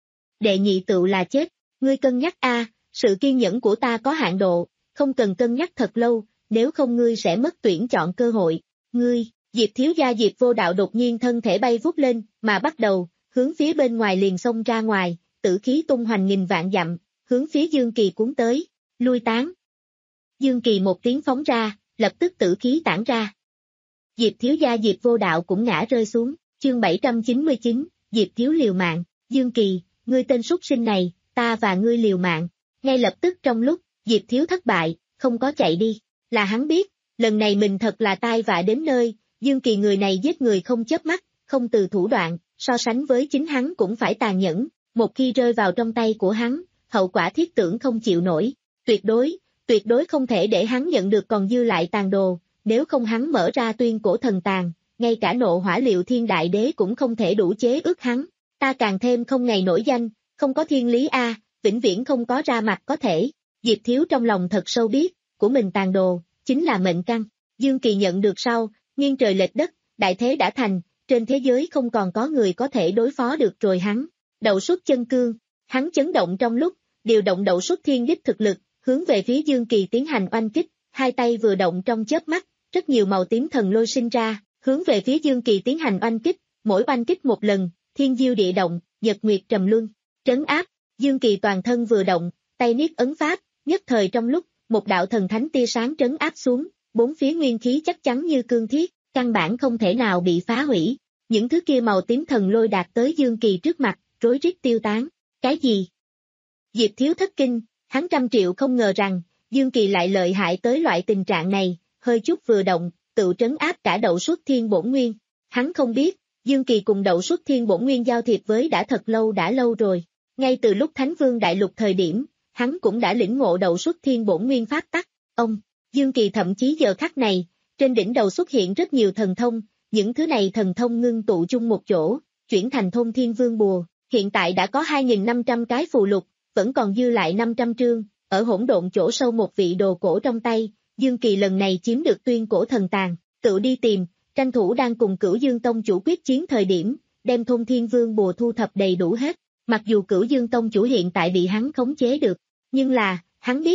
Đệ nhị tựu là chết, ngươi cân nhắc a, sự kiên nhẫn của ta có hạn độ, không cần cân nhắc thật lâu, nếu không ngươi sẽ mất tuyển chọn cơ hội, ngươi, Diệp thiếu gia Diệp Vô Đạo đột nhiên thân thể bay vút lên, mà bắt đầu, hướng phía bên ngoài liền xông ra ngoài, tử khí tung hoành nghìn vạn dặm, hướng phía Dương Kỳ cuốn tới, lui tán. Dương Kỳ một tiếng phóng ra, lập tức tử khí tản ra. Diệp thiếu gia Diệp Vô Đạo cũng ngã rơi xuống, chương bảy trăm chín mươi chín, Diệp thiếu liều mạng, Dương Kỳ, ngươi tên súc sinh này, ta và ngươi liều mạng, ngay lập tức trong lúc, Diệp thiếu thất bại, không có chạy đi, là hắn biết, lần này mình thật là tai vạ đến nơi, Dương Kỳ người này giết người không chớp mắt, không từ thủ đoạn, so sánh với chính hắn cũng phải tàn nhẫn, một khi rơi vào trong tay của hắn, hậu quả thiết tưởng không chịu nổi, tuyệt đối, tuyệt đối không thể để hắn nhận được còn dư lại tàn đồ, nếu không hắn mở ra tuyên cổ thần tàn, ngay cả nộ hỏa Liệu Thiên Đại Đế cũng không thể đủ chế ước hắn, ta càng thêm không ngày nổi danh, không có thiên lý a, vĩnh viễn không có ra mặt có thể, Diệp thiếu trong lòng thật sâu biết, của mình tàn đồ, chính là mệnh căn, Dương Kỳ nhận được sau, nghiêng trời lệch đất, đại thế đã thành, trên thế giới không còn có người có thể đối phó được rồi hắn, đậu xuất chân cương, hắn chấn động trong lúc, điều động đậu xuất thiên đích thực lực, hướng về phía Dương Kỳ tiến hành oanh kích, hai tay vừa động trong chớp mắt, rất nhiều màu tím thần lôi sinh ra, hướng về phía Dương Kỳ tiến hành oanh kích, mỗi oanh kích một lần, thiên diêu địa động, nhật nguyệt trầm luân, trấn áp, Dương Kỳ toàn thân vừa động, tay niết ấn pháp, nhất thời trong lúc, một đạo thần thánh tia sáng trấn áp xuống, bốn phía nguyên khí chắc chắn như cương thiết, căn bản không thể nào bị phá hủy, những thứ kia màu tím thần lôi đạt tới Dương Kỳ trước mặt, rối rít tiêu tán, cái gì? Diệp thiếu thất kinh, hắn trăm triệu không ngờ rằng, Dương Kỳ lại lợi hại tới loại tình trạng này, hơi chút vừa động, tự trấn áp cả đậu xuất thiên bổn nguyên, hắn không biết, Dương Kỳ cùng đậu xuất thiên bổn nguyên giao thiệp với đã thật lâu đã lâu rồi, ngay từ lúc Thánh Vương Đại Lục thời điểm, hắn cũng đã lĩnh ngộ đậu xuất thiên bổn nguyên pháp tắc, ông, Dương Kỳ thậm chí giờ khắc này, trên đỉnh đầu xuất hiện rất nhiều thần thông, những thứ này thần thông ngưng tụ chung một chỗ, chuyển thành thôn thiên vương bùa, hiện tại đã có hai nghìn năm trăm cái phù lục, vẫn còn dư lại năm trăm trương, ở hỗn độn chỗ sâu một vị đồ cổ trong tay, Dương Kỳ lần này chiếm được tuyên cổ thần tàn, tự đi tìm, tranh thủ đang cùng Cửu Dương Tông chủ quyết chiến thời điểm, đem thôn thiên vương bùa thu thập đầy đủ hết, mặc dù Cửu Dương Tông chủ hiện tại bị hắn khống chế được, nhưng là, hắn biết,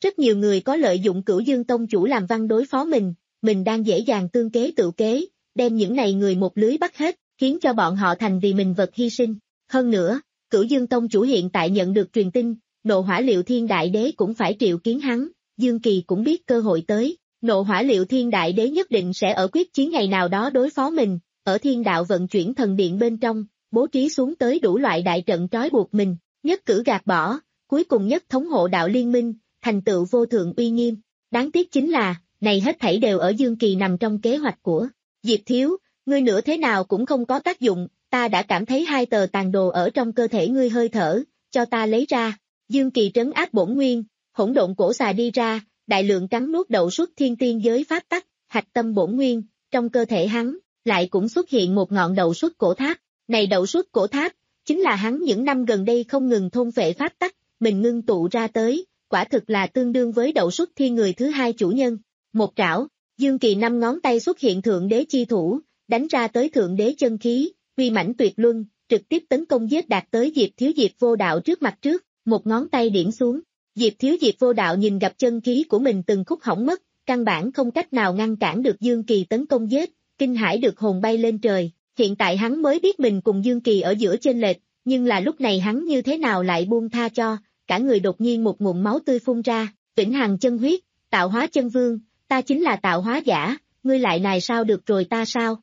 Rất nhiều người có lợi dụng Cửu Dương Tông chủ làm văn đối phó mình, mình đang dễ dàng tương kế tự kế, đem những này người một lưới bắt hết, khiến cho bọn họ thành vì mình vật hy sinh. Hơn nữa, Cửu Dương Tông chủ hiện tại nhận được truyền tin, Nộ Hỏa Liệu Thiên Đại Đế cũng phải triệu kiến hắn, Dương Kỳ cũng biết cơ hội tới, Nộ Hỏa Liệu Thiên Đại Đế nhất định sẽ ở quyết chiến ngày nào đó đối phó mình, ở thiên đạo vận chuyển thần điện bên trong, bố trí xuống tới đủ loại đại trận trói buộc mình, nhất cử gạt bỏ, cuối cùng nhất thống hộ đạo liên minh, thành tựu vô thượng uy nghiêm. Đáng tiếc chính là, này hết thảy đều ở Dương Kỳ nằm trong kế hoạch của Diệp Thiếu, ngươi nửa thế nào cũng không có tác dụng, ta đã cảm thấy hai tờ tàn đồ ở trong cơ thể ngươi hơi thở, cho ta lấy ra. Dương Kỳ trấn áp bổn nguyên, hỗn độn cổ xà đi ra, đại lượng cắn nuốt đậu xuất thiên tiên giới pháp tắc, hạch tâm bổn nguyên, trong cơ thể hắn, lại cũng xuất hiện một ngọn đậu xuất cổ tháp. Này đậu xuất cổ tháp, chính là hắn những năm gần đây không ngừng thôn phệ pháp tắc, mình ngưng tụ ra tới, quả thực là tương đương với đậu xuất thiên người thứ hai chủ nhân. Một trảo, Dương Kỳ năm ngón tay xuất hiện thượng đế chi thủ, đánh ra tới thượng đế chân khí, uy mãnh tuyệt luân, trực tiếp tấn công giết đạt tới Diệp Thiếu Diệp Vô Đạo trước mặt trước, một ngón tay điểm xuống. Diệp Thiếu Diệp Vô Đạo nhìn gặp chân khí của mình từng khúc hỏng mất, căn bản không cách nào ngăn cản được Dương Kỳ tấn công giết, kinh hãi được hồn bay lên trời. Hiện tại hắn mới biết mình cùng Dương Kỳ ở giữa chênh lệch, nhưng là lúc này hắn như thế nào lại buông tha cho, cả người đột nhiên một ngụm máu tươi phun ra, vĩnh hằng chân huyết, tạo hóa chân vương, ta chính là tạo hóa giả, ngươi lại này sao được rồi ta sao?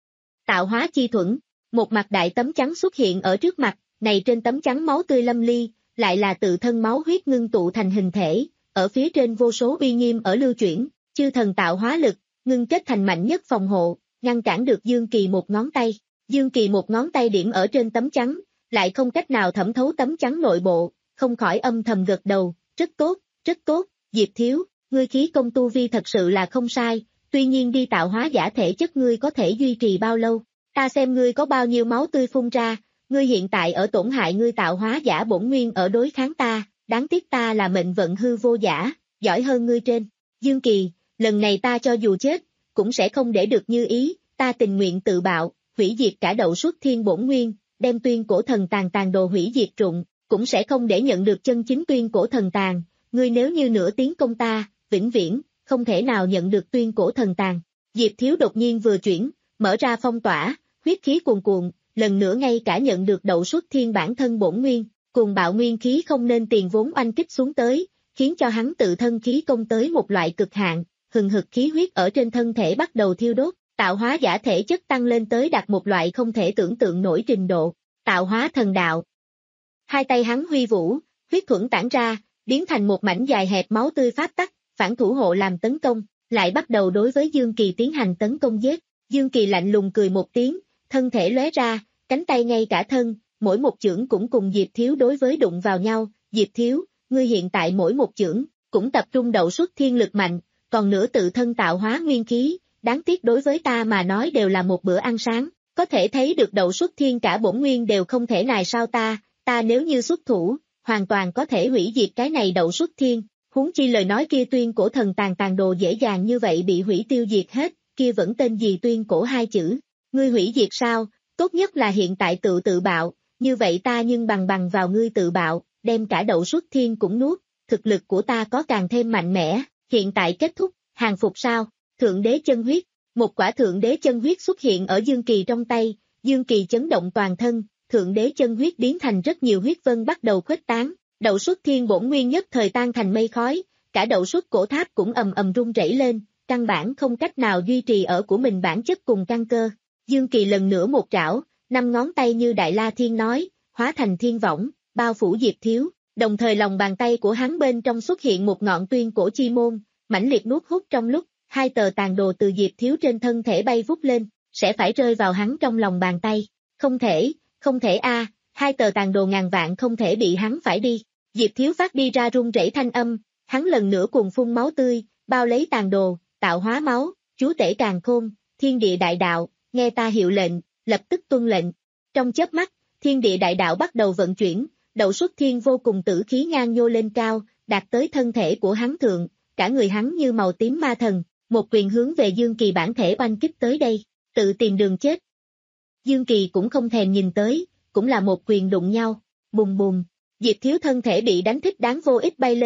Tạo hóa chi thuẫn, một mặt đại tấm trắng xuất hiện ở trước mặt, này trên tấm trắng máu tươi lâm ly, lại là tự thân máu huyết ngưng tụ thành hình thể, ở phía trên vô số uy nghiêm ở lưu chuyển, chư thần tạo hóa lực, ngưng kết thành mạnh nhất phòng hộ, ngăn cản được Dương Kỳ một ngón tay. Dương Kỳ một ngón tay điểm ở trên tấm trắng, lại không cách nào thẩm thấu tấm trắng nội bộ, không khỏi âm thầm gật đầu, rất tốt, rất tốt, Diệp Thiếu, ngươi khí công tu vi thật sự là không sai, tuy nhiên đi tạo hóa giả thể chất ngươi có thể duy trì bao lâu, ta xem ngươi có bao nhiêu máu tươi phun ra, ngươi hiện tại ở tổn hại ngươi tạo hóa giả bổn nguyên ở đối kháng ta, đáng tiếc ta là mệnh vận hư vô giả, giỏi hơn ngươi trên. Dương Kỳ, lần này ta cho dù chết, cũng sẽ không để được như ý, ta tình nguyện tự bạo, hủy diệt cả đậu xuất thiên bổn nguyên, đem tuyên cổ thần tàn tàn đồ hủy diệt trụng, cũng sẽ không để nhận được chân chính tuyên cổ thần tàn, ngươi nếu như nửa tiếng công ta, vĩnh viễn, không thể nào nhận được tuyên cổ thần tàn. Diệp Thiếu đột nhiên vừa chuyển, mở ra phong tỏa, huyết khí cuồn cuộn, lần nữa ngay cả nhận được đậu xuất thiên bản thân bổn nguyên, cùng bạo nguyên khí không nên tiền vốn oanh kích xuống tới, khiến cho hắn tự thân khí công tới một loại cực hạn, hừng hực khí huyết ở trên thân thể bắt đầu thiêu đốt, tạo hóa giả thể chất tăng lên tới đạt một loại không thể tưởng tượng nổi trình độ, tạo hóa thần đạo. Hai tay hắn huy vũ, huyết thuẫn tản ra, biến thành một mảnh dài hẹp máu tươi pháp tắc, phản thủ hộ làm tấn công, lại bắt đầu đối với Dương Kỳ tiến hành tấn công giết. Dương Kỳ lạnh lùng cười một tiếng, thân thể lóe ra, cánh tay ngay cả thân, mỗi một chưởng cũng cùng Diệp Thiếu đối với đụng vào nhau. Diệp Thiếu, ngươi hiện tại mỗi một chưởng cũng tập trung đậu xuất thiên lực mạnh, còn nữa tự thân tạo hóa nguyên khí, đáng tiếc đối với ta mà nói đều là một bữa ăn sáng, có thể thấy được đậu xuất thiên cả bổn nguyên đều không thể nài sao ta, ta nếu như xuất thủ, hoàn toàn có thể hủy diệt cái này đậu xuất thiên, huống chi lời nói kia tuyên cổ thần tàn tàn đồ dễ dàng như vậy bị hủy tiêu diệt hết, kia vẫn tên gì tuyên cổ hai chữ, ngươi hủy diệt sao, tốt nhất là hiện tại tự tự bạo, như vậy ta nhưng bằng bằng vào ngươi tự bạo, đem cả đậu xuất thiên cũng nuốt, thực lực của ta có càng thêm mạnh mẽ, hiện tại kết thúc, hàng phục sao, thượng đế chân huyết, một quả thượng đế chân huyết xuất hiện ở Dương Kỳ trong tay, Dương Kỳ chấn động toàn thân, thượng đế chân huyết biến thành rất nhiều huyết vân bắt đầu khuếch tán, đậu xuất thiên bổn nguyên nhất thời tan thành mây khói, cả đậu xuất cổ tháp cũng ầm ầm rung rẩy lên, căn bản không cách nào duy trì ở của mình bản chất cùng căn cơ. Dương Kỳ lần nữa một trảo, năm ngón tay như Đại La Thiên nói, hóa thành thiên võng, bao phủ Diệp Thiếu, đồng thời lòng bàn tay của hắn bên trong xuất hiện một ngọn tuyên cổ chi môn, mãnh liệt nuốt hút trong lúc, hai tờ tàn đồ từ Diệp Thiếu trên thân thể bay vút lên, sẽ phải rơi vào hắn trong lòng bàn tay. Không thể, không thể a, hai tờ tàn đồ ngàn vạn không thể bị hắn phải đi. Diệp Thiếu phát đi ra rung rẩy thanh âm, hắn lần nữa cuồng phun máu tươi, bao lấy tàn đồ, tạo hóa máu, chúa tể càn khôn, thiên địa đại đạo, nghe ta hiệu lệnh, lập tức tuân lệnh. Trong chớp mắt, thiên địa đại đạo bắt đầu vận chuyển, đậu xuất thiên vô cùng tử khí ngang nhô lên cao, đạt tới thân thể của hắn thượng, cả người hắn như màu tím ma thần, một quyền hướng về Dương Kỳ bản thể oanh kích tới đây, tự tìm đường chết. Dương Kỳ cũng không thèm nhìn tới, cũng là một quyền đụng nhau, bùng bùng, Diệp Thiếu thân thể bị đánh thích đáng vô ích bay lên,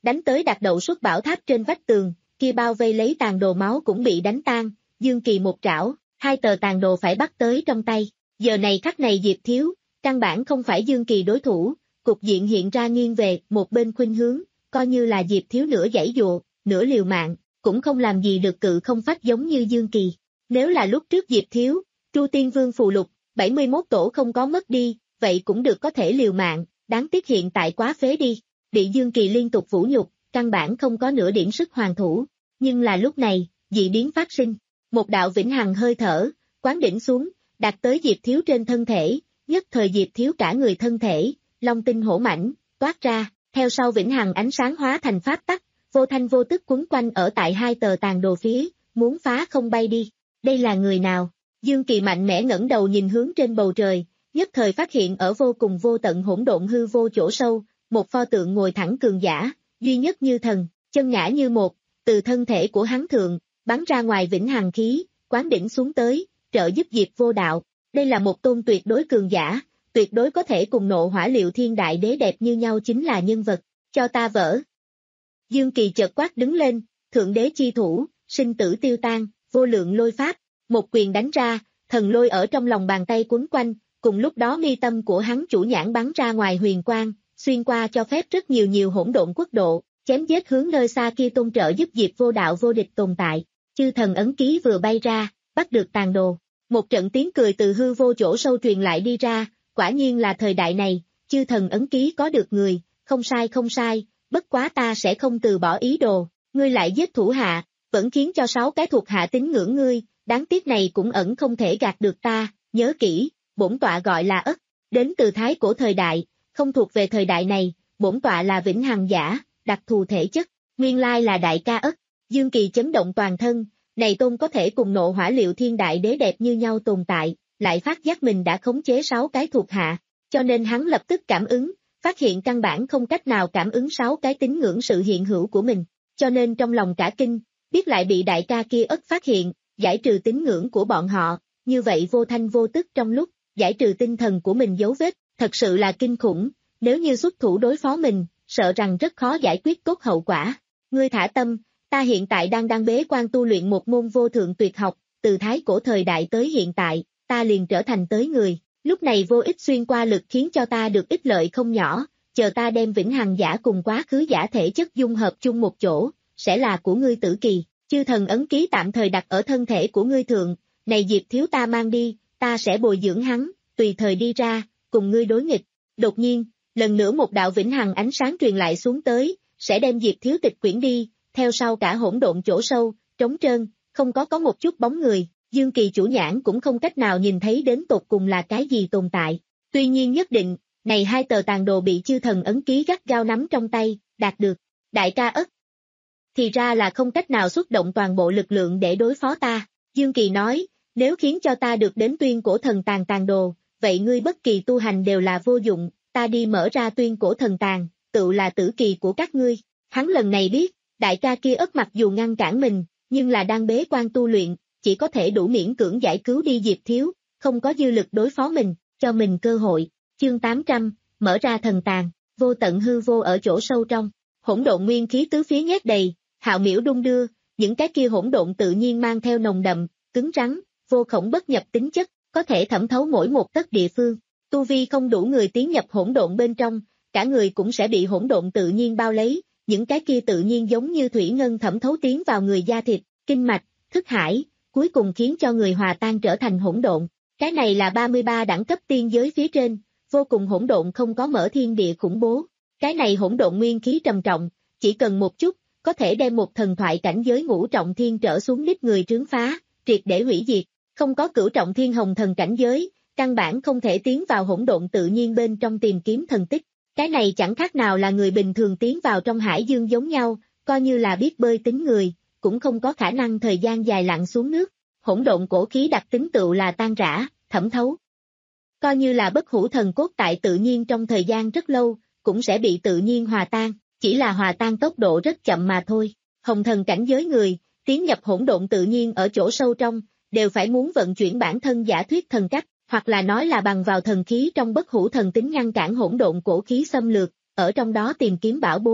đánh tới đặt đậu xuất bảo tháp trên vách tường, kia bao vây lấy tàn đồ máu cũng bị đánh tan, Dương Kỳ một trảo, hai tờ tàn đồ phải bắt tới trong tay. Giờ này khắc này Diệp Thiếu, căn bản không phải Dương Kỳ đối thủ, cục diện hiện ra nghiêng về một bên khuynh hướng, coi như là Diệp Thiếu nửa giãy dụa, nửa liều mạng, cũng không làm gì được cự không phách giống như Dương Kỳ. Nếu là lúc trước Diệp Thiếu, Tru Tiên Vương phù lục, bảy mươi mốt tổ không có mất đi, vậy cũng được có thể liều mạng, đáng tiếc hiện tại quá phế đi, bị Dương Kỳ liên tục vũ nhục, căn bản không có nửa điểm sức hoàn thủ. Nhưng là lúc này, dị biến phát sinh, một đạo vĩnh hằng hơi thở, quán đỉnh xuống, đạt tới Diệp Thiếu trên thân thể, nhất thời Diệp Thiếu cả người thân thể, long tinh hổ mãnh, toát ra, theo sau vĩnh hằng ánh sáng hóa thành pháp tắc, vô thanh vô tức quấn quanh ở tại hai tờ tàn đồ phía, muốn phá không bay đi. Đây là người nào? Dương Kỳ mạnh mẽ ngẩng đầu nhìn hướng trên bầu trời, nhất thời phát hiện ở vô cùng vô tận hỗn độn hư vô chỗ sâu, một pho tượng ngồi thẳng cường giả, duy nhất như thần, chân ngã như một, từ thân thể của hắn thượng, bắn ra ngoài vĩnh hằng khí, quán đỉnh xuống tới, trợ giúp Diệp Vô Đạo. Đây là một tôn tuyệt đối cường giả, tuyệt đối có thể cùng Nộ Hỏa Liệu Thiên Đại Đế đẹp như nhau chính là nhân vật, cho ta vỡ. Dương Kỳ chợt quát đứng lên, thượng đế chi thủ, sinh tử tiêu tan, vô lượng lôi pháp, một quyền đánh ra, thần lôi ở trong lòng bàn tay quấn quanh, cùng lúc đó mi tâm của hắn chủ nhãn bắn ra ngoài huyền quang, xuyên qua cho phép rất nhiều nhiều hỗn độn quốc độ, chém giết hướng nơi xa kia tôn trợ giúp Diệp Vô Đạo vô địch tồn tại. Chư thần ấn ký vừa bay ra, bắt được tàn đồ. Một trận tiếng cười từ hư vô chỗ sâu truyền lại đi ra, quả nhiên là thời đại này, chư thần ấn ký có được người, không sai không sai, bất quá ta sẽ không từ bỏ ý đồ, ngươi lại giết thủ hạ, vẫn khiến cho sáu cái thuộc hạ tín ngưỡng ngươi, đáng tiếc này cũng ẩn không thể gạt được ta, nhớ kỹ, bổn tọa gọi là Ất, đến từ thái cổ thời đại, không thuộc về thời đại này, bổn tọa là vĩnh hằng giả, đặc thù thể chất, nguyên lai là đại ca Ất. Dương Kỳ chấn động toàn thân, này tôn có thể cùng Nộ Hỏa Liệu Thiên Đại Đế đẹp như nhau tồn tại, lại phát giác mình đã khống chế sáu cái thuộc hạ, cho nên hắn lập tức cảm ứng, phát hiện căn bản không cách nào cảm ứng sáu cái tín ngưỡng sự hiện hữu của mình, cho nên trong lòng cả kinh, biết lại bị đại ca kia Ất phát hiện, giải trừ tín ngưỡng của bọn họ, như vậy vô thanh vô tức trong lúc, giải trừ tinh thần của mình dấu vết, thật sự là kinh khủng, nếu như xuất thủ đối phó mình, sợ rằng rất khó giải quyết tốt hậu quả. Ngươi thả tâm, ta hiện tại đang đang bế quan tu luyện một môn vô thượng tuyệt học, từ thái cổ thời đại tới hiện tại, ta liền trở thành tới người, lúc này vô ích xuyên qua lực khiến cho ta được ích lợi không nhỏ, chờ ta đem vĩnh hằng giả cùng quá khứ giả thể chất dung hợp chung một chỗ, sẽ là của ngươi tử kỳ, chư thần ấn ký tạm thời đặt ở thân thể của ngươi thượng, này Diệp Thiếu ta mang đi, ta sẽ bồi dưỡng hắn, tùy thời đi ra, cùng ngươi đối nghịch. Đột nhiên, lần nữa một đạo vĩnh hằng ánh sáng truyền lại xuống tới, sẽ đem Diệp Thiếu tịch quyển đi, theo sau cả hỗn độn chỗ sâu, trống trơn, không có có một chút bóng người, Dương Kỳ chủ nhãn cũng không cách nào nhìn thấy đến tột cùng là cái gì tồn tại. Tuy nhiên nhất định, này hai tờ tàn đồ bị chư thần ấn ký gắt gao nắm trong tay, đạt được, đại ca Ất. Thì ra là không cách nào xuất động toàn bộ lực lượng để đối phó ta, Dương Kỳ nói, nếu khiến cho ta được đến tuyên cổ thần tàn tàn đồ, vậy ngươi bất kỳ tu hành đều là vô dụng, ta đi mở ra tuyên cổ thần tàn, tự là tử kỳ của các ngươi. Hắn lần này biết, đại ca kia Ất mặc dù ngăn cản mình, nhưng là đang bế quan tu luyện, chỉ có thể đủ miễn cưỡng giải cứu đi Diệp Thiếu, không có dư lực đối phó mình, cho mình cơ hội. Chương tám trăm, mở ra thần tàn, vô tận hư vô ở chỗ sâu trong, hỗn độn nguyên khí tứ phía nhét đầy, hạo miễu đung đưa, những cái kia hỗn độn tự nhiên mang theo nồng đậm, cứng rắn, vô khổng bất nhập tính chất, có thể thẩm thấu mỗi một tấc địa phương. Tu vi không đủ người tiến nhập hỗn độn bên trong, cả người cũng sẽ bị hỗn độn tự nhiên bao lấy, những cái kia tự nhiên giống như thủy ngân thẩm thấu tiến vào người da thịt, kinh mạch, thức hải, cuối cùng khiến cho người hòa tan trở thành hỗn độn. Cái này là ba mươi ba đẳng cấp tiên giới phía trên, vô cùng hỗn độn không có mở thiên địa khủng bố. Cái này hỗn độn nguyên khí trầm trọng, chỉ cần một chút, có thể đem một thần thoại cảnh giới ngũ trọng thiên trở xuống đít người trướng phá, triệt để hủy diệt. Không có cửu trọng thiên hồng thần cảnh giới, căn bản không thể tiến vào hỗn độn tự nhiên bên trong tìm kiếm thần tích. Cái này chẳng khác nào là người bình thường tiến vào trong hải dương giống nhau, coi như là biết bơi tính người, cũng không có khả năng thời gian dài lặn xuống nước. Hỗn độn cổ khí đặc tính tựu là tan rã, thẩm thấu. Coi như là bất hủ thần cốt tại tự nhiên trong thời gian rất lâu, cũng sẽ bị tự nhiên hòa tan, chỉ là hòa tan tốc độ rất chậm mà thôi. Hồng thần cảnh giới người, tiến nhập hỗn độn tự nhiên ở chỗ sâu trong, đều phải muốn vận chuyển bản thân giả thuyết thần cách, hoặc là nói là bằng vào thần khí trong bất hủ thần tính ngăn cản hỗn độn cổ khí xâm lược, ở trong đó tìm kiếm bảo bối,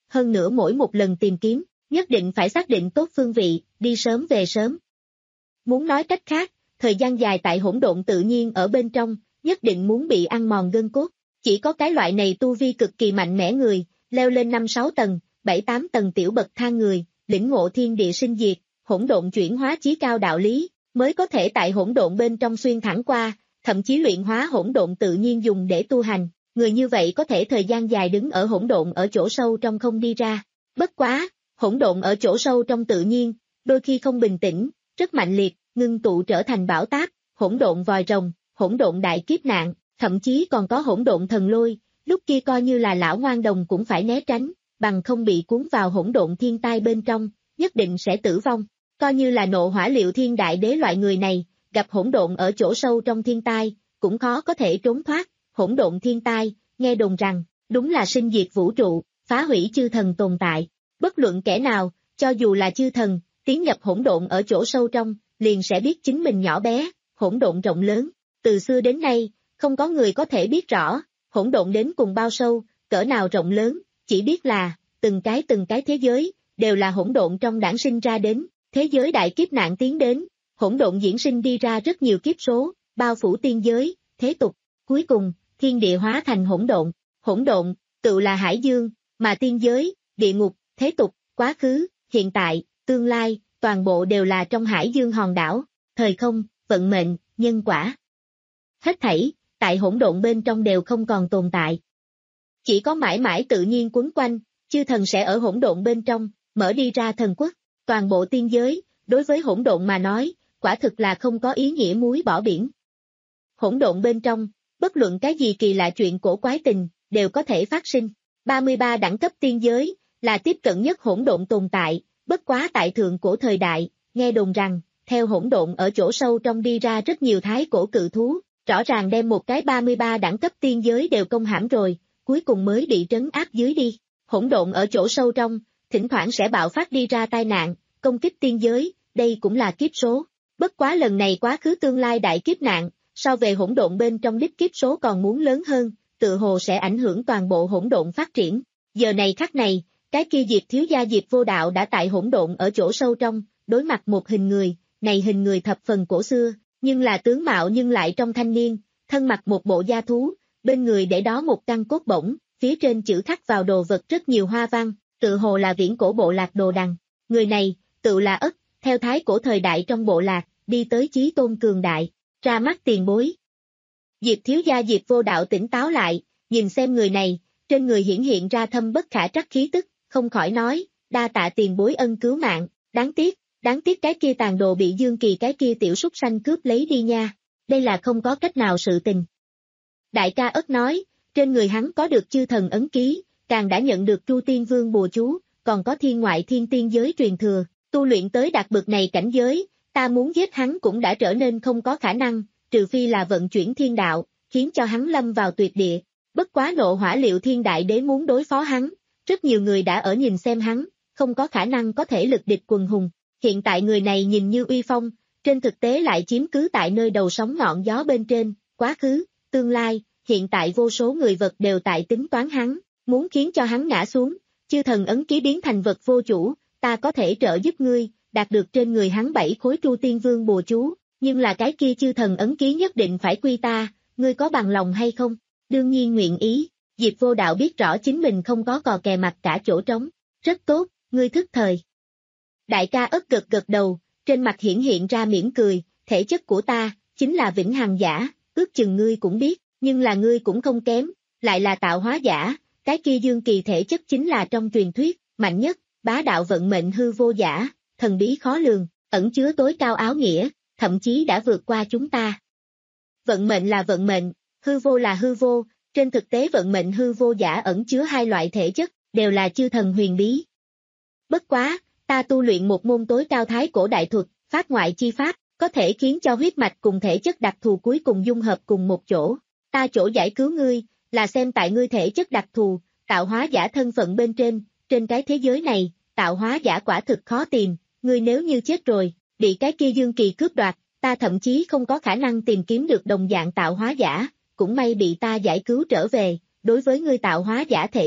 hơn nữa mỗi một lần tìm kiếm, nhất định phải xác định tốt phương vị, đi sớm về sớm. Muốn nói cách khác, thời gian dài tại hỗn độn tự nhiên ở bên trong, nhất định muốn bị ăn mòn gân cốt. Chỉ có cái loại này tu vi cực kỳ mạnh mẽ người, leo lên năm sáu tầng, bảy tám tầng tiểu bậc thang người, lĩnh ngộ thiên địa sinh diệt, hỗn độn chuyển hóa chí cao đạo lý, mới có thể tại hỗn độn bên trong xuyên thẳng qua, thậm chí luyện hóa hỗn độn tự nhiên dùng để tu hành. Người như vậy có thể thời gian dài đứng ở hỗn độn ở chỗ sâu trong không đi ra. Bất quá, hỗn độn ở chỗ sâu trong tự nhiên, đôi khi không bình tĩnh, rất mạnh liệt, ngưng tụ trở thành bão táp, hỗn độn vòi rồng, hỗn độn đại kiếp nạn, thậm chí còn có hỗn độn thần lôi, lúc kia coi như là lão ngoan đồng cũng phải né tránh, bằng không bị cuốn vào hỗn độn thiên tai bên trong, nhất định sẽ tử vong. Coi như là nộ hỏa liệu thiên đại đế loại người này, gặp hỗn độn ở chỗ sâu trong thiên tai, cũng khó có thể trốn thoát. Hỗn độn thiên tai, nghe đồn rằng, đúng là sinh diệt vũ trụ, phá hủy chư thần tồn tại. Bất luận kẻ nào, cho dù là chư thần, tiến nhập hỗn độn ở chỗ sâu trong, liền sẽ biết chính mình nhỏ bé, hỗn độn rộng lớn. Từ xưa đến nay, không có người có thể biết rõ, hỗn độn đến cùng bao sâu, cỡ nào rộng lớn, chỉ biết là, từng cái từng cái thế giới, đều là hỗn độn trong đản sinh ra đến, thế giới đại kiếp nạn tiến đến, hỗn độn diễn sinh đi ra rất nhiều kiếp số, bao phủ tiên giới, thế tục, cuối cùng, thiên địa hóa thành hỗn độn, hỗn độn, tự là hải dương, mà tiên giới, địa ngục, thế tục, quá khứ, hiện tại, tương lai, toàn bộ đều là trong hải dương hòn đảo, thời không, vận mệnh, nhân quả. Hết thảy, tại hỗn độn bên trong đều không còn tồn tại. Chỉ có mãi mãi tự nhiên quấn quanh, chư thần sẽ ở hỗn độn bên trong, mở đi ra thần quốc, toàn bộ tiên giới, đối với hỗn độn mà nói, quả thực là không có ý nghĩa muối bỏ biển. Hỗn độn bên trong, bất luận cái gì kỳ lạ chuyện cổ quái tình, đều có thể phát sinh. ba mươi ba đẳng cấp tiên giới, là tiếp cận nhất hỗn độn tồn tại, bất quá tại thượng cổ thời đại, nghe đồn rằng, theo hỗn độn ở chỗ sâu trong đi ra rất nhiều thái cổ cự thú, rõ ràng đem một cái ba mươi ba đẳng cấp tiên giới đều công hãm rồi, cuối cùng mới bị trấn áp dưới đi. Hỗn độn ở chỗ sâu trong, thỉnh thoảng sẽ bạo phát đi ra tai nạn, công kích tiên giới, đây cũng là kiếp số. Bất quá lần này quá khứ tương lai đại kiếp nạn, so về hỗn độn bên trong đích kiếp số còn muốn lớn hơn, tự hồ sẽ ảnh hưởng toàn bộ hỗn độn phát triển. Giờ này khắc này, cái kia Diệp thiếu gia Diệp vô đạo đã tại hỗn độn ở chỗ sâu trong, đối mặt một hình người, này hình người thập phần cổ xưa, nhưng là tướng mạo nhưng lại trong thanh niên, thân mặc một bộ da thú, bên người để đó một căn cốt bổng, phía trên chữ khắc vào đồ vật rất nhiều hoa văn, tự hồ là viễn cổ bộ lạc đồ đằng. Người này, tự là Ất, theo thái cổ thời đại trong bộ lạc, đi tới chí tôn cường đại, ra mắt tiền bối. Diệp thiếu gia Diệp vô đạo tỉnh táo lại, nhìn xem người này, trên người hiển hiện ra thâm bất khả trắc khí tức, không khỏi nói, đa tạ tiền bối ân cứu mạng, đáng tiếc, đáng tiếc cái kia tàn đồ bị Dương Kỳ cái kia tiểu súc sanh cướp lấy đi nha, đây là không có cách nào sự tình. Đại ca Ất nói, trên người hắn có được chư thần ấn ký, càng đã nhận được Tru Tiên Vương bùa chú, còn có thiên ngoại thiên tiên giới truyền thừa, tu luyện tới đạt bậc này cảnh giới, ta muốn giết hắn cũng đã trở nên không có khả năng, trừ phi là vận chuyển thiên đạo, khiến cho hắn lâm vào tuyệt địa. Bất quá nộ hỏa liệu thiên đại đế muốn đối phó hắn, rất nhiều người đã ở nhìn xem hắn, không có khả năng có thể lực địch quần hùng. Hiện tại người này nhìn như uy phong, trên thực tế lại chiếm cứ tại nơi đầu sóng ngọn gió bên trên, quá khứ, tương lai, hiện tại vô số người vật đều tại tính toán hắn, muốn khiến cho hắn ngã xuống, chư thần ấn ký biến thành vật vô chủ, ta có thể trợ giúp ngươi, đạt được trên người hắn bảy khối Tru Tiên Vương bùa chú, nhưng là cái kia chư thần ấn ký nhất định phải quy ta, ngươi có bằng lòng hay không? Đương nhiên nguyện ý, Diệp vô đạo biết rõ chính mình không có cò kè mặt cả chỗ trống, rất tốt, ngươi thức thời. Đại ca Ất gật gật đầu, trên mặt hiển hiện ra mỉm cười, thể chất của ta, chính là vĩnh hằng giả, ước chừng ngươi cũng biết, nhưng là ngươi cũng không kém, lại là tạo hóa giả, cái kia Dương Kỳ thể chất chính là trong truyền thuyết, mạnh nhất, bá đạo vận mệnh hư vô giả, thần bí khó lường, ẩn chứa tối cao áo nghĩa, thậm chí đã vượt qua chúng ta. Vận mệnh là vận mệnh, hư vô là hư vô, trên thực tế vận mệnh hư vô giả ẩn chứa hai loại thể chất, đều là chư thần huyền bí. Bất quá, ta tu luyện một môn tối cao thái cổ đại thuật, phát ngoại chi pháp, có thể khiến cho huyết mạch cùng thể chất đặc thù cuối cùng dung hợp cùng một chỗ. Ta chỗ giải cứu ngươi, là xem tại ngươi thể chất đặc thù, tạo hóa giả thân phận bên trên, trên cái thế giới này, tạo hóa giả quả thực khó tìm, ngươi nếu như chết rồi, bị cái kia Dương Kỳ cướp đoạt, ta thậm chí không có khả năng tìm kiếm được đồng dạng tạo hóa giả, cũng may bị ta giải cứu trở về, đối với ngươi tạo hóa giả thể chất,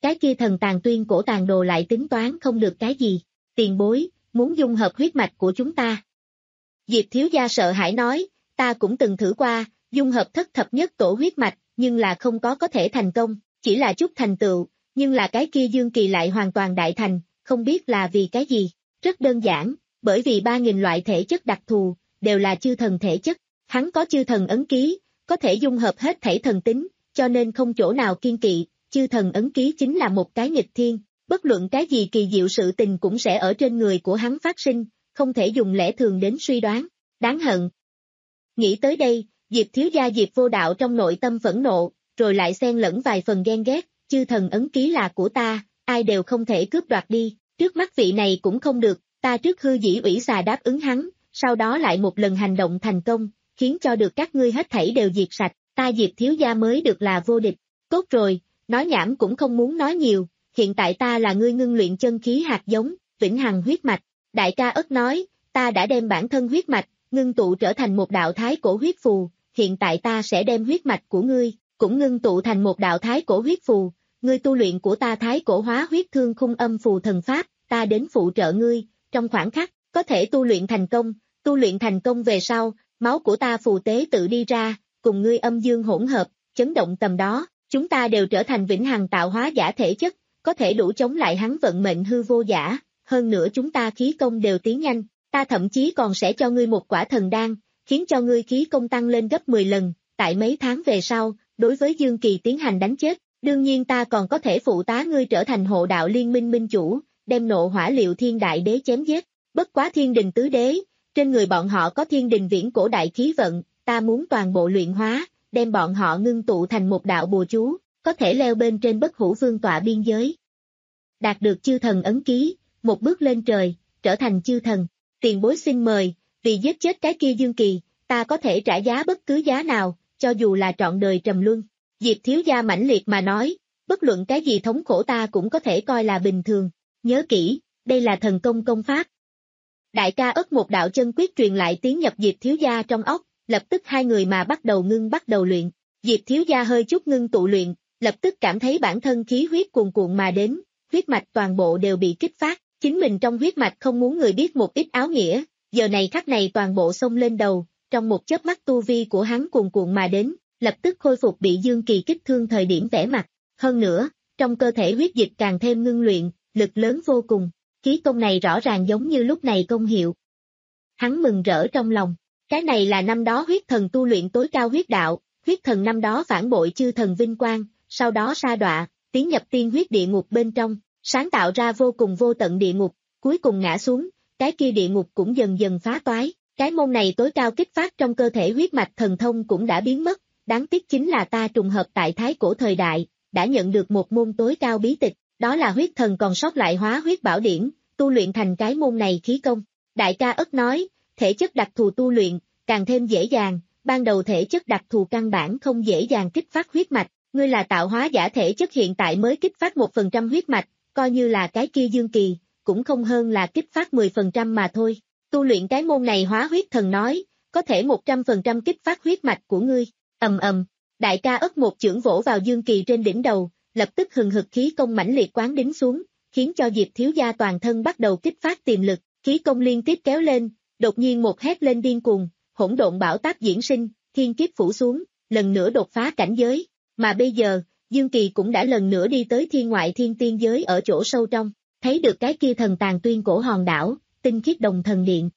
cái kia thần tàn tuyên cổ tàn đồ lại tính toán không được cái gì, tiền bối, muốn dung hợp huyết mạch của chúng ta. Diệp thiếu gia sợ hãi nói, ta cũng từng thử qua, dung hợp thất thập nhất tổ huyết mạch, nhưng là không có có thể thành công, chỉ là chút thành tựu, nhưng là cái kia Dương Kỳ lại hoàn toàn đại thành, không biết là vì cái gì, rất đơn giản, bởi vì ba nghìn loại thể chất đặc thù, đều là chư thần thể chất, hắn có chư thần ấn ký, có thể dung hợp hết thảy thần tính, cho nên không chỗ nào kiên kỵ, chư thần ấn ký chính là một cái nghịch thiên, bất luận cái gì kỳ diệu sự tình cũng sẽ ở trên người của hắn phát sinh, không thể dùng lẽ thường đến suy đoán, đáng hận. Nghĩ tới đây, Diệp thiếu gia Diệp Vô Đạo trong nội tâm phẫn nộ, rồi lại xen lẫn vài phần ghen ghét, chư thần ấn ký là của ta, ai đều không thể cướp đoạt đi, trước mắt vị này cũng không được, ta trước hư dĩ ủy xà đáp ứng hắn, sau đó lại một lần hành động thành công, khiến cho được các ngươi hết thảy đều diệt sạch, ta Diệp thiếu gia mới được là vô địch, tốt rồi, nói nhảm cũng không muốn nói nhiều, hiện tại ta là ngươi ngưng luyện chân khí hạt giống, vĩnh hằng huyết mạch, đại ca ất nói, ta đã đem bản thân huyết mạch, ngưng tụ trở thành một đạo thái cổ huyết phù, hiện tại ta sẽ đem huyết mạch của ngươi, cũng ngưng tụ thành một đạo thái cổ huyết phù, ngươi tu luyện của ta thái cổ hóa huyết thương khung âm phù thần pháp, ta đến phụ trợ ngươi, trong khoảng khắc, có thể tu luyện thành công, tu luyện thành công về sau, máu của ta phù tế tự đi ra, cùng ngươi âm dương hỗn hợp, chấn động tầm đó, chúng ta đều trở thành vĩnh hằng tạo hóa giả thể chất, có thể đủ chống lại hắn vận mệnh hư vô giả, hơn nữa chúng ta khí công đều tiến nhanh, ta thậm chí còn sẽ cho ngươi một quả thần đan, khiến cho ngươi khí công tăng lên gấp mười lần, tại mấy tháng về sau, đối với Dương Kỳ tiến hành đánh chết, đương nhiên ta còn có thể phụ tá ngươi trở thành hộ đạo liên minh minh chủ, đem nộ hỏa liệu thiên đại đế chém giết, bất quá thiên đình tứ đế, trên người bọn họ có thiên đình viễn cổ đại khí vận, ta muốn toàn bộ luyện hóa, đem bọn họ ngưng tụ thành một đạo bùa chú, có thể leo bên trên bất hủ vương tọa biên giới. Đạt được chư thần ấn ký, một bước lên trời, trở thành chư thần, tiền bối xin mời, vì giết chết cái kia Dương Kỳ, ta có thể trả giá bất cứ giá nào, cho dù là trọn đời trầm luân. Diệp thiếu gia mãnh liệt mà nói, bất luận cái gì thống khổ ta cũng có thể coi là bình thường, nhớ kỹ, đây là thần công công pháp. Đại ca ất một đạo chân quyết truyền lại tiến nhập Diệp thiếu gia trong óc, lập tức hai người mà bắt đầu ngưng bắt đầu luyện, Diệp thiếu gia hơi chút ngưng tụ luyện, lập tức cảm thấy bản thân khí huyết cuồn cuộn mà đến, huyết mạch toàn bộ đều bị kích phát, chính mình trong huyết mạch không muốn người biết một ít áo nghĩa, giờ này khắc này toàn bộ xông lên đầu, trong một chớp mắt tu vi của hắn cuồn cuộn mà đến, lập tức khôi phục bị Dương Kỳ kích thương thời điểm vẻ mặt, hơn nữa, trong cơ thể huyết dịch càng thêm ngưng luyện, lực lớn vô cùng, khí công này rõ ràng giống như lúc này công hiệu. Hắn mừng rỡ trong lòng, cái này là năm đó huyết thần tu luyện tối cao huyết đạo, huyết thần năm đó phản bội chư thần vinh quang, sau đó sa đọa, tiến nhập tiên huyết địa ngục bên trong, sáng tạo ra vô cùng vô tận địa ngục, cuối cùng ngã xuống, cái kia địa ngục cũng dần dần phá toái, cái môn này tối cao kích phát trong cơ thể huyết mạch thần thông cũng đã biến mất, đáng tiếc chính là ta trùng hợp tại thái cổ thời đại, đã nhận được một môn tối cao bí tịch, đó là huyết thần còn sót lại hóa huyết bảo điển, tu luyện thành cái môn này khí công. Đại ca ất nói, thể chất đặc thù tu luyện, càng thêm dễ dàng, ban đầu thể chất đặc thù căn bản không dễ dàng kích phát huyết mạch, ngươi là tạo hóa giả thể chất hiện tại mới kích phát một phần trăm huyết mạch, coi như là cái kia Dương Kỳ, cũng không hơn là kích phát mười phần trăm mà thôi. Tu luyện cái môn này hóa huyết thần nói, có thể một trăm phần trăm kích phát huyết mạch của ngươi, ầm ầm, đại ca ất một chưởng vỗ vào Dương Kỳ trên đỉnh đầu, lập tức hừng hực khí công mãnh liệt quán đính xuống, khiến cho Diệp thiếu gia toàn thân bắt đầu kích phát tiềm lực, khí công liên tiếp kéo lên, đột nhiên một hét lên điên cuồng, hỗn độn bão táp diễn sinh, thiên kiếp phủ xuống, lần nữa đột phá cảnh giới, mà bây giờ, Dương Kỳ cũng đã lần nữa đi tới thiên ngoại thiên tiên giới ở chỗ sâu trong, thấy được cái kia thần tàn tuyên cổ hòn đảo, tinh khiết đồng thần điện.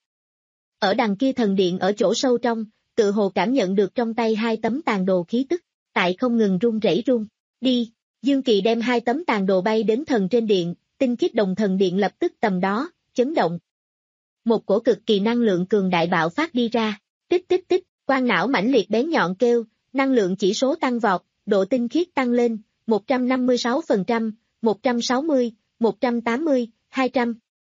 Ở đằng kia thần điện ở chỗ sâu trong, tự hồ cảm nhận được trong tay hai tấm tàn đồ khí tức, tại không ngừng run rẩy run, đi, Dương Kỳ đem hai tấm tàn đồ bay đến thần trên điện, tinh khiết đồng thần điện lập tức tầm đó, chấn động. Một cổ cực kỳ năng lượng cường đại bạo phát đi ra, tích tích tích, quang não mãnh liệt bén nhọn kêu, năng lượng chỉ số tăng vọt, độ tinh khiết tăng lên, một trăm năm mươi sáu phần trăm, một trăm sáu mươi, một trăm tám mươi, hai trăm.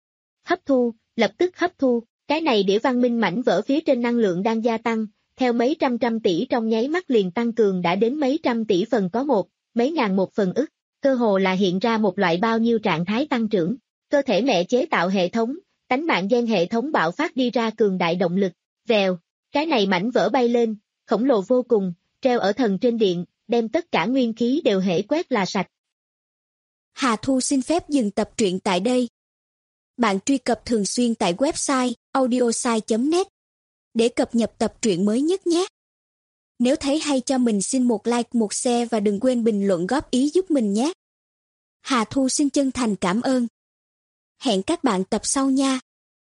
Hấp thu, lập tức hấp thu, cái này đĩa văn minh mảnh vỡ phía trên năng lượng đang gia tăng, theo mấy trăm trăm tỷ trong nháy mắt liền tăng cường đã đến mấy trăm tỷ phần có một, mấy ngàn một phần ức, cơ hồ là hiện ra một loại bao nhiêu trạng thái tăng trưởng, cơ thể mẹ chế tạo hệ thống, tánh mạng gen hệ thống bạo phát đi ra cường đại động lực, vèo, cái này mảnh vỡ bay lên, khổng lồ vô cùng, treo ở thần trên điện, đem tất cả nguyên khí đều hễ quét là sạch. Hà Thu xin phép dừng tập truyện tại đây. Bạn truy cập thường xuyên tại website audiosai chấm net để cập nhật tập truyện mới nhất nhé. Nếu thấy hay cho mình xin một like, một share và đừng quên bình luận góp ý giúp mình nhé. Hà Thu xin chân thành cảm ơn. Hẹn các bạn tập sau nha.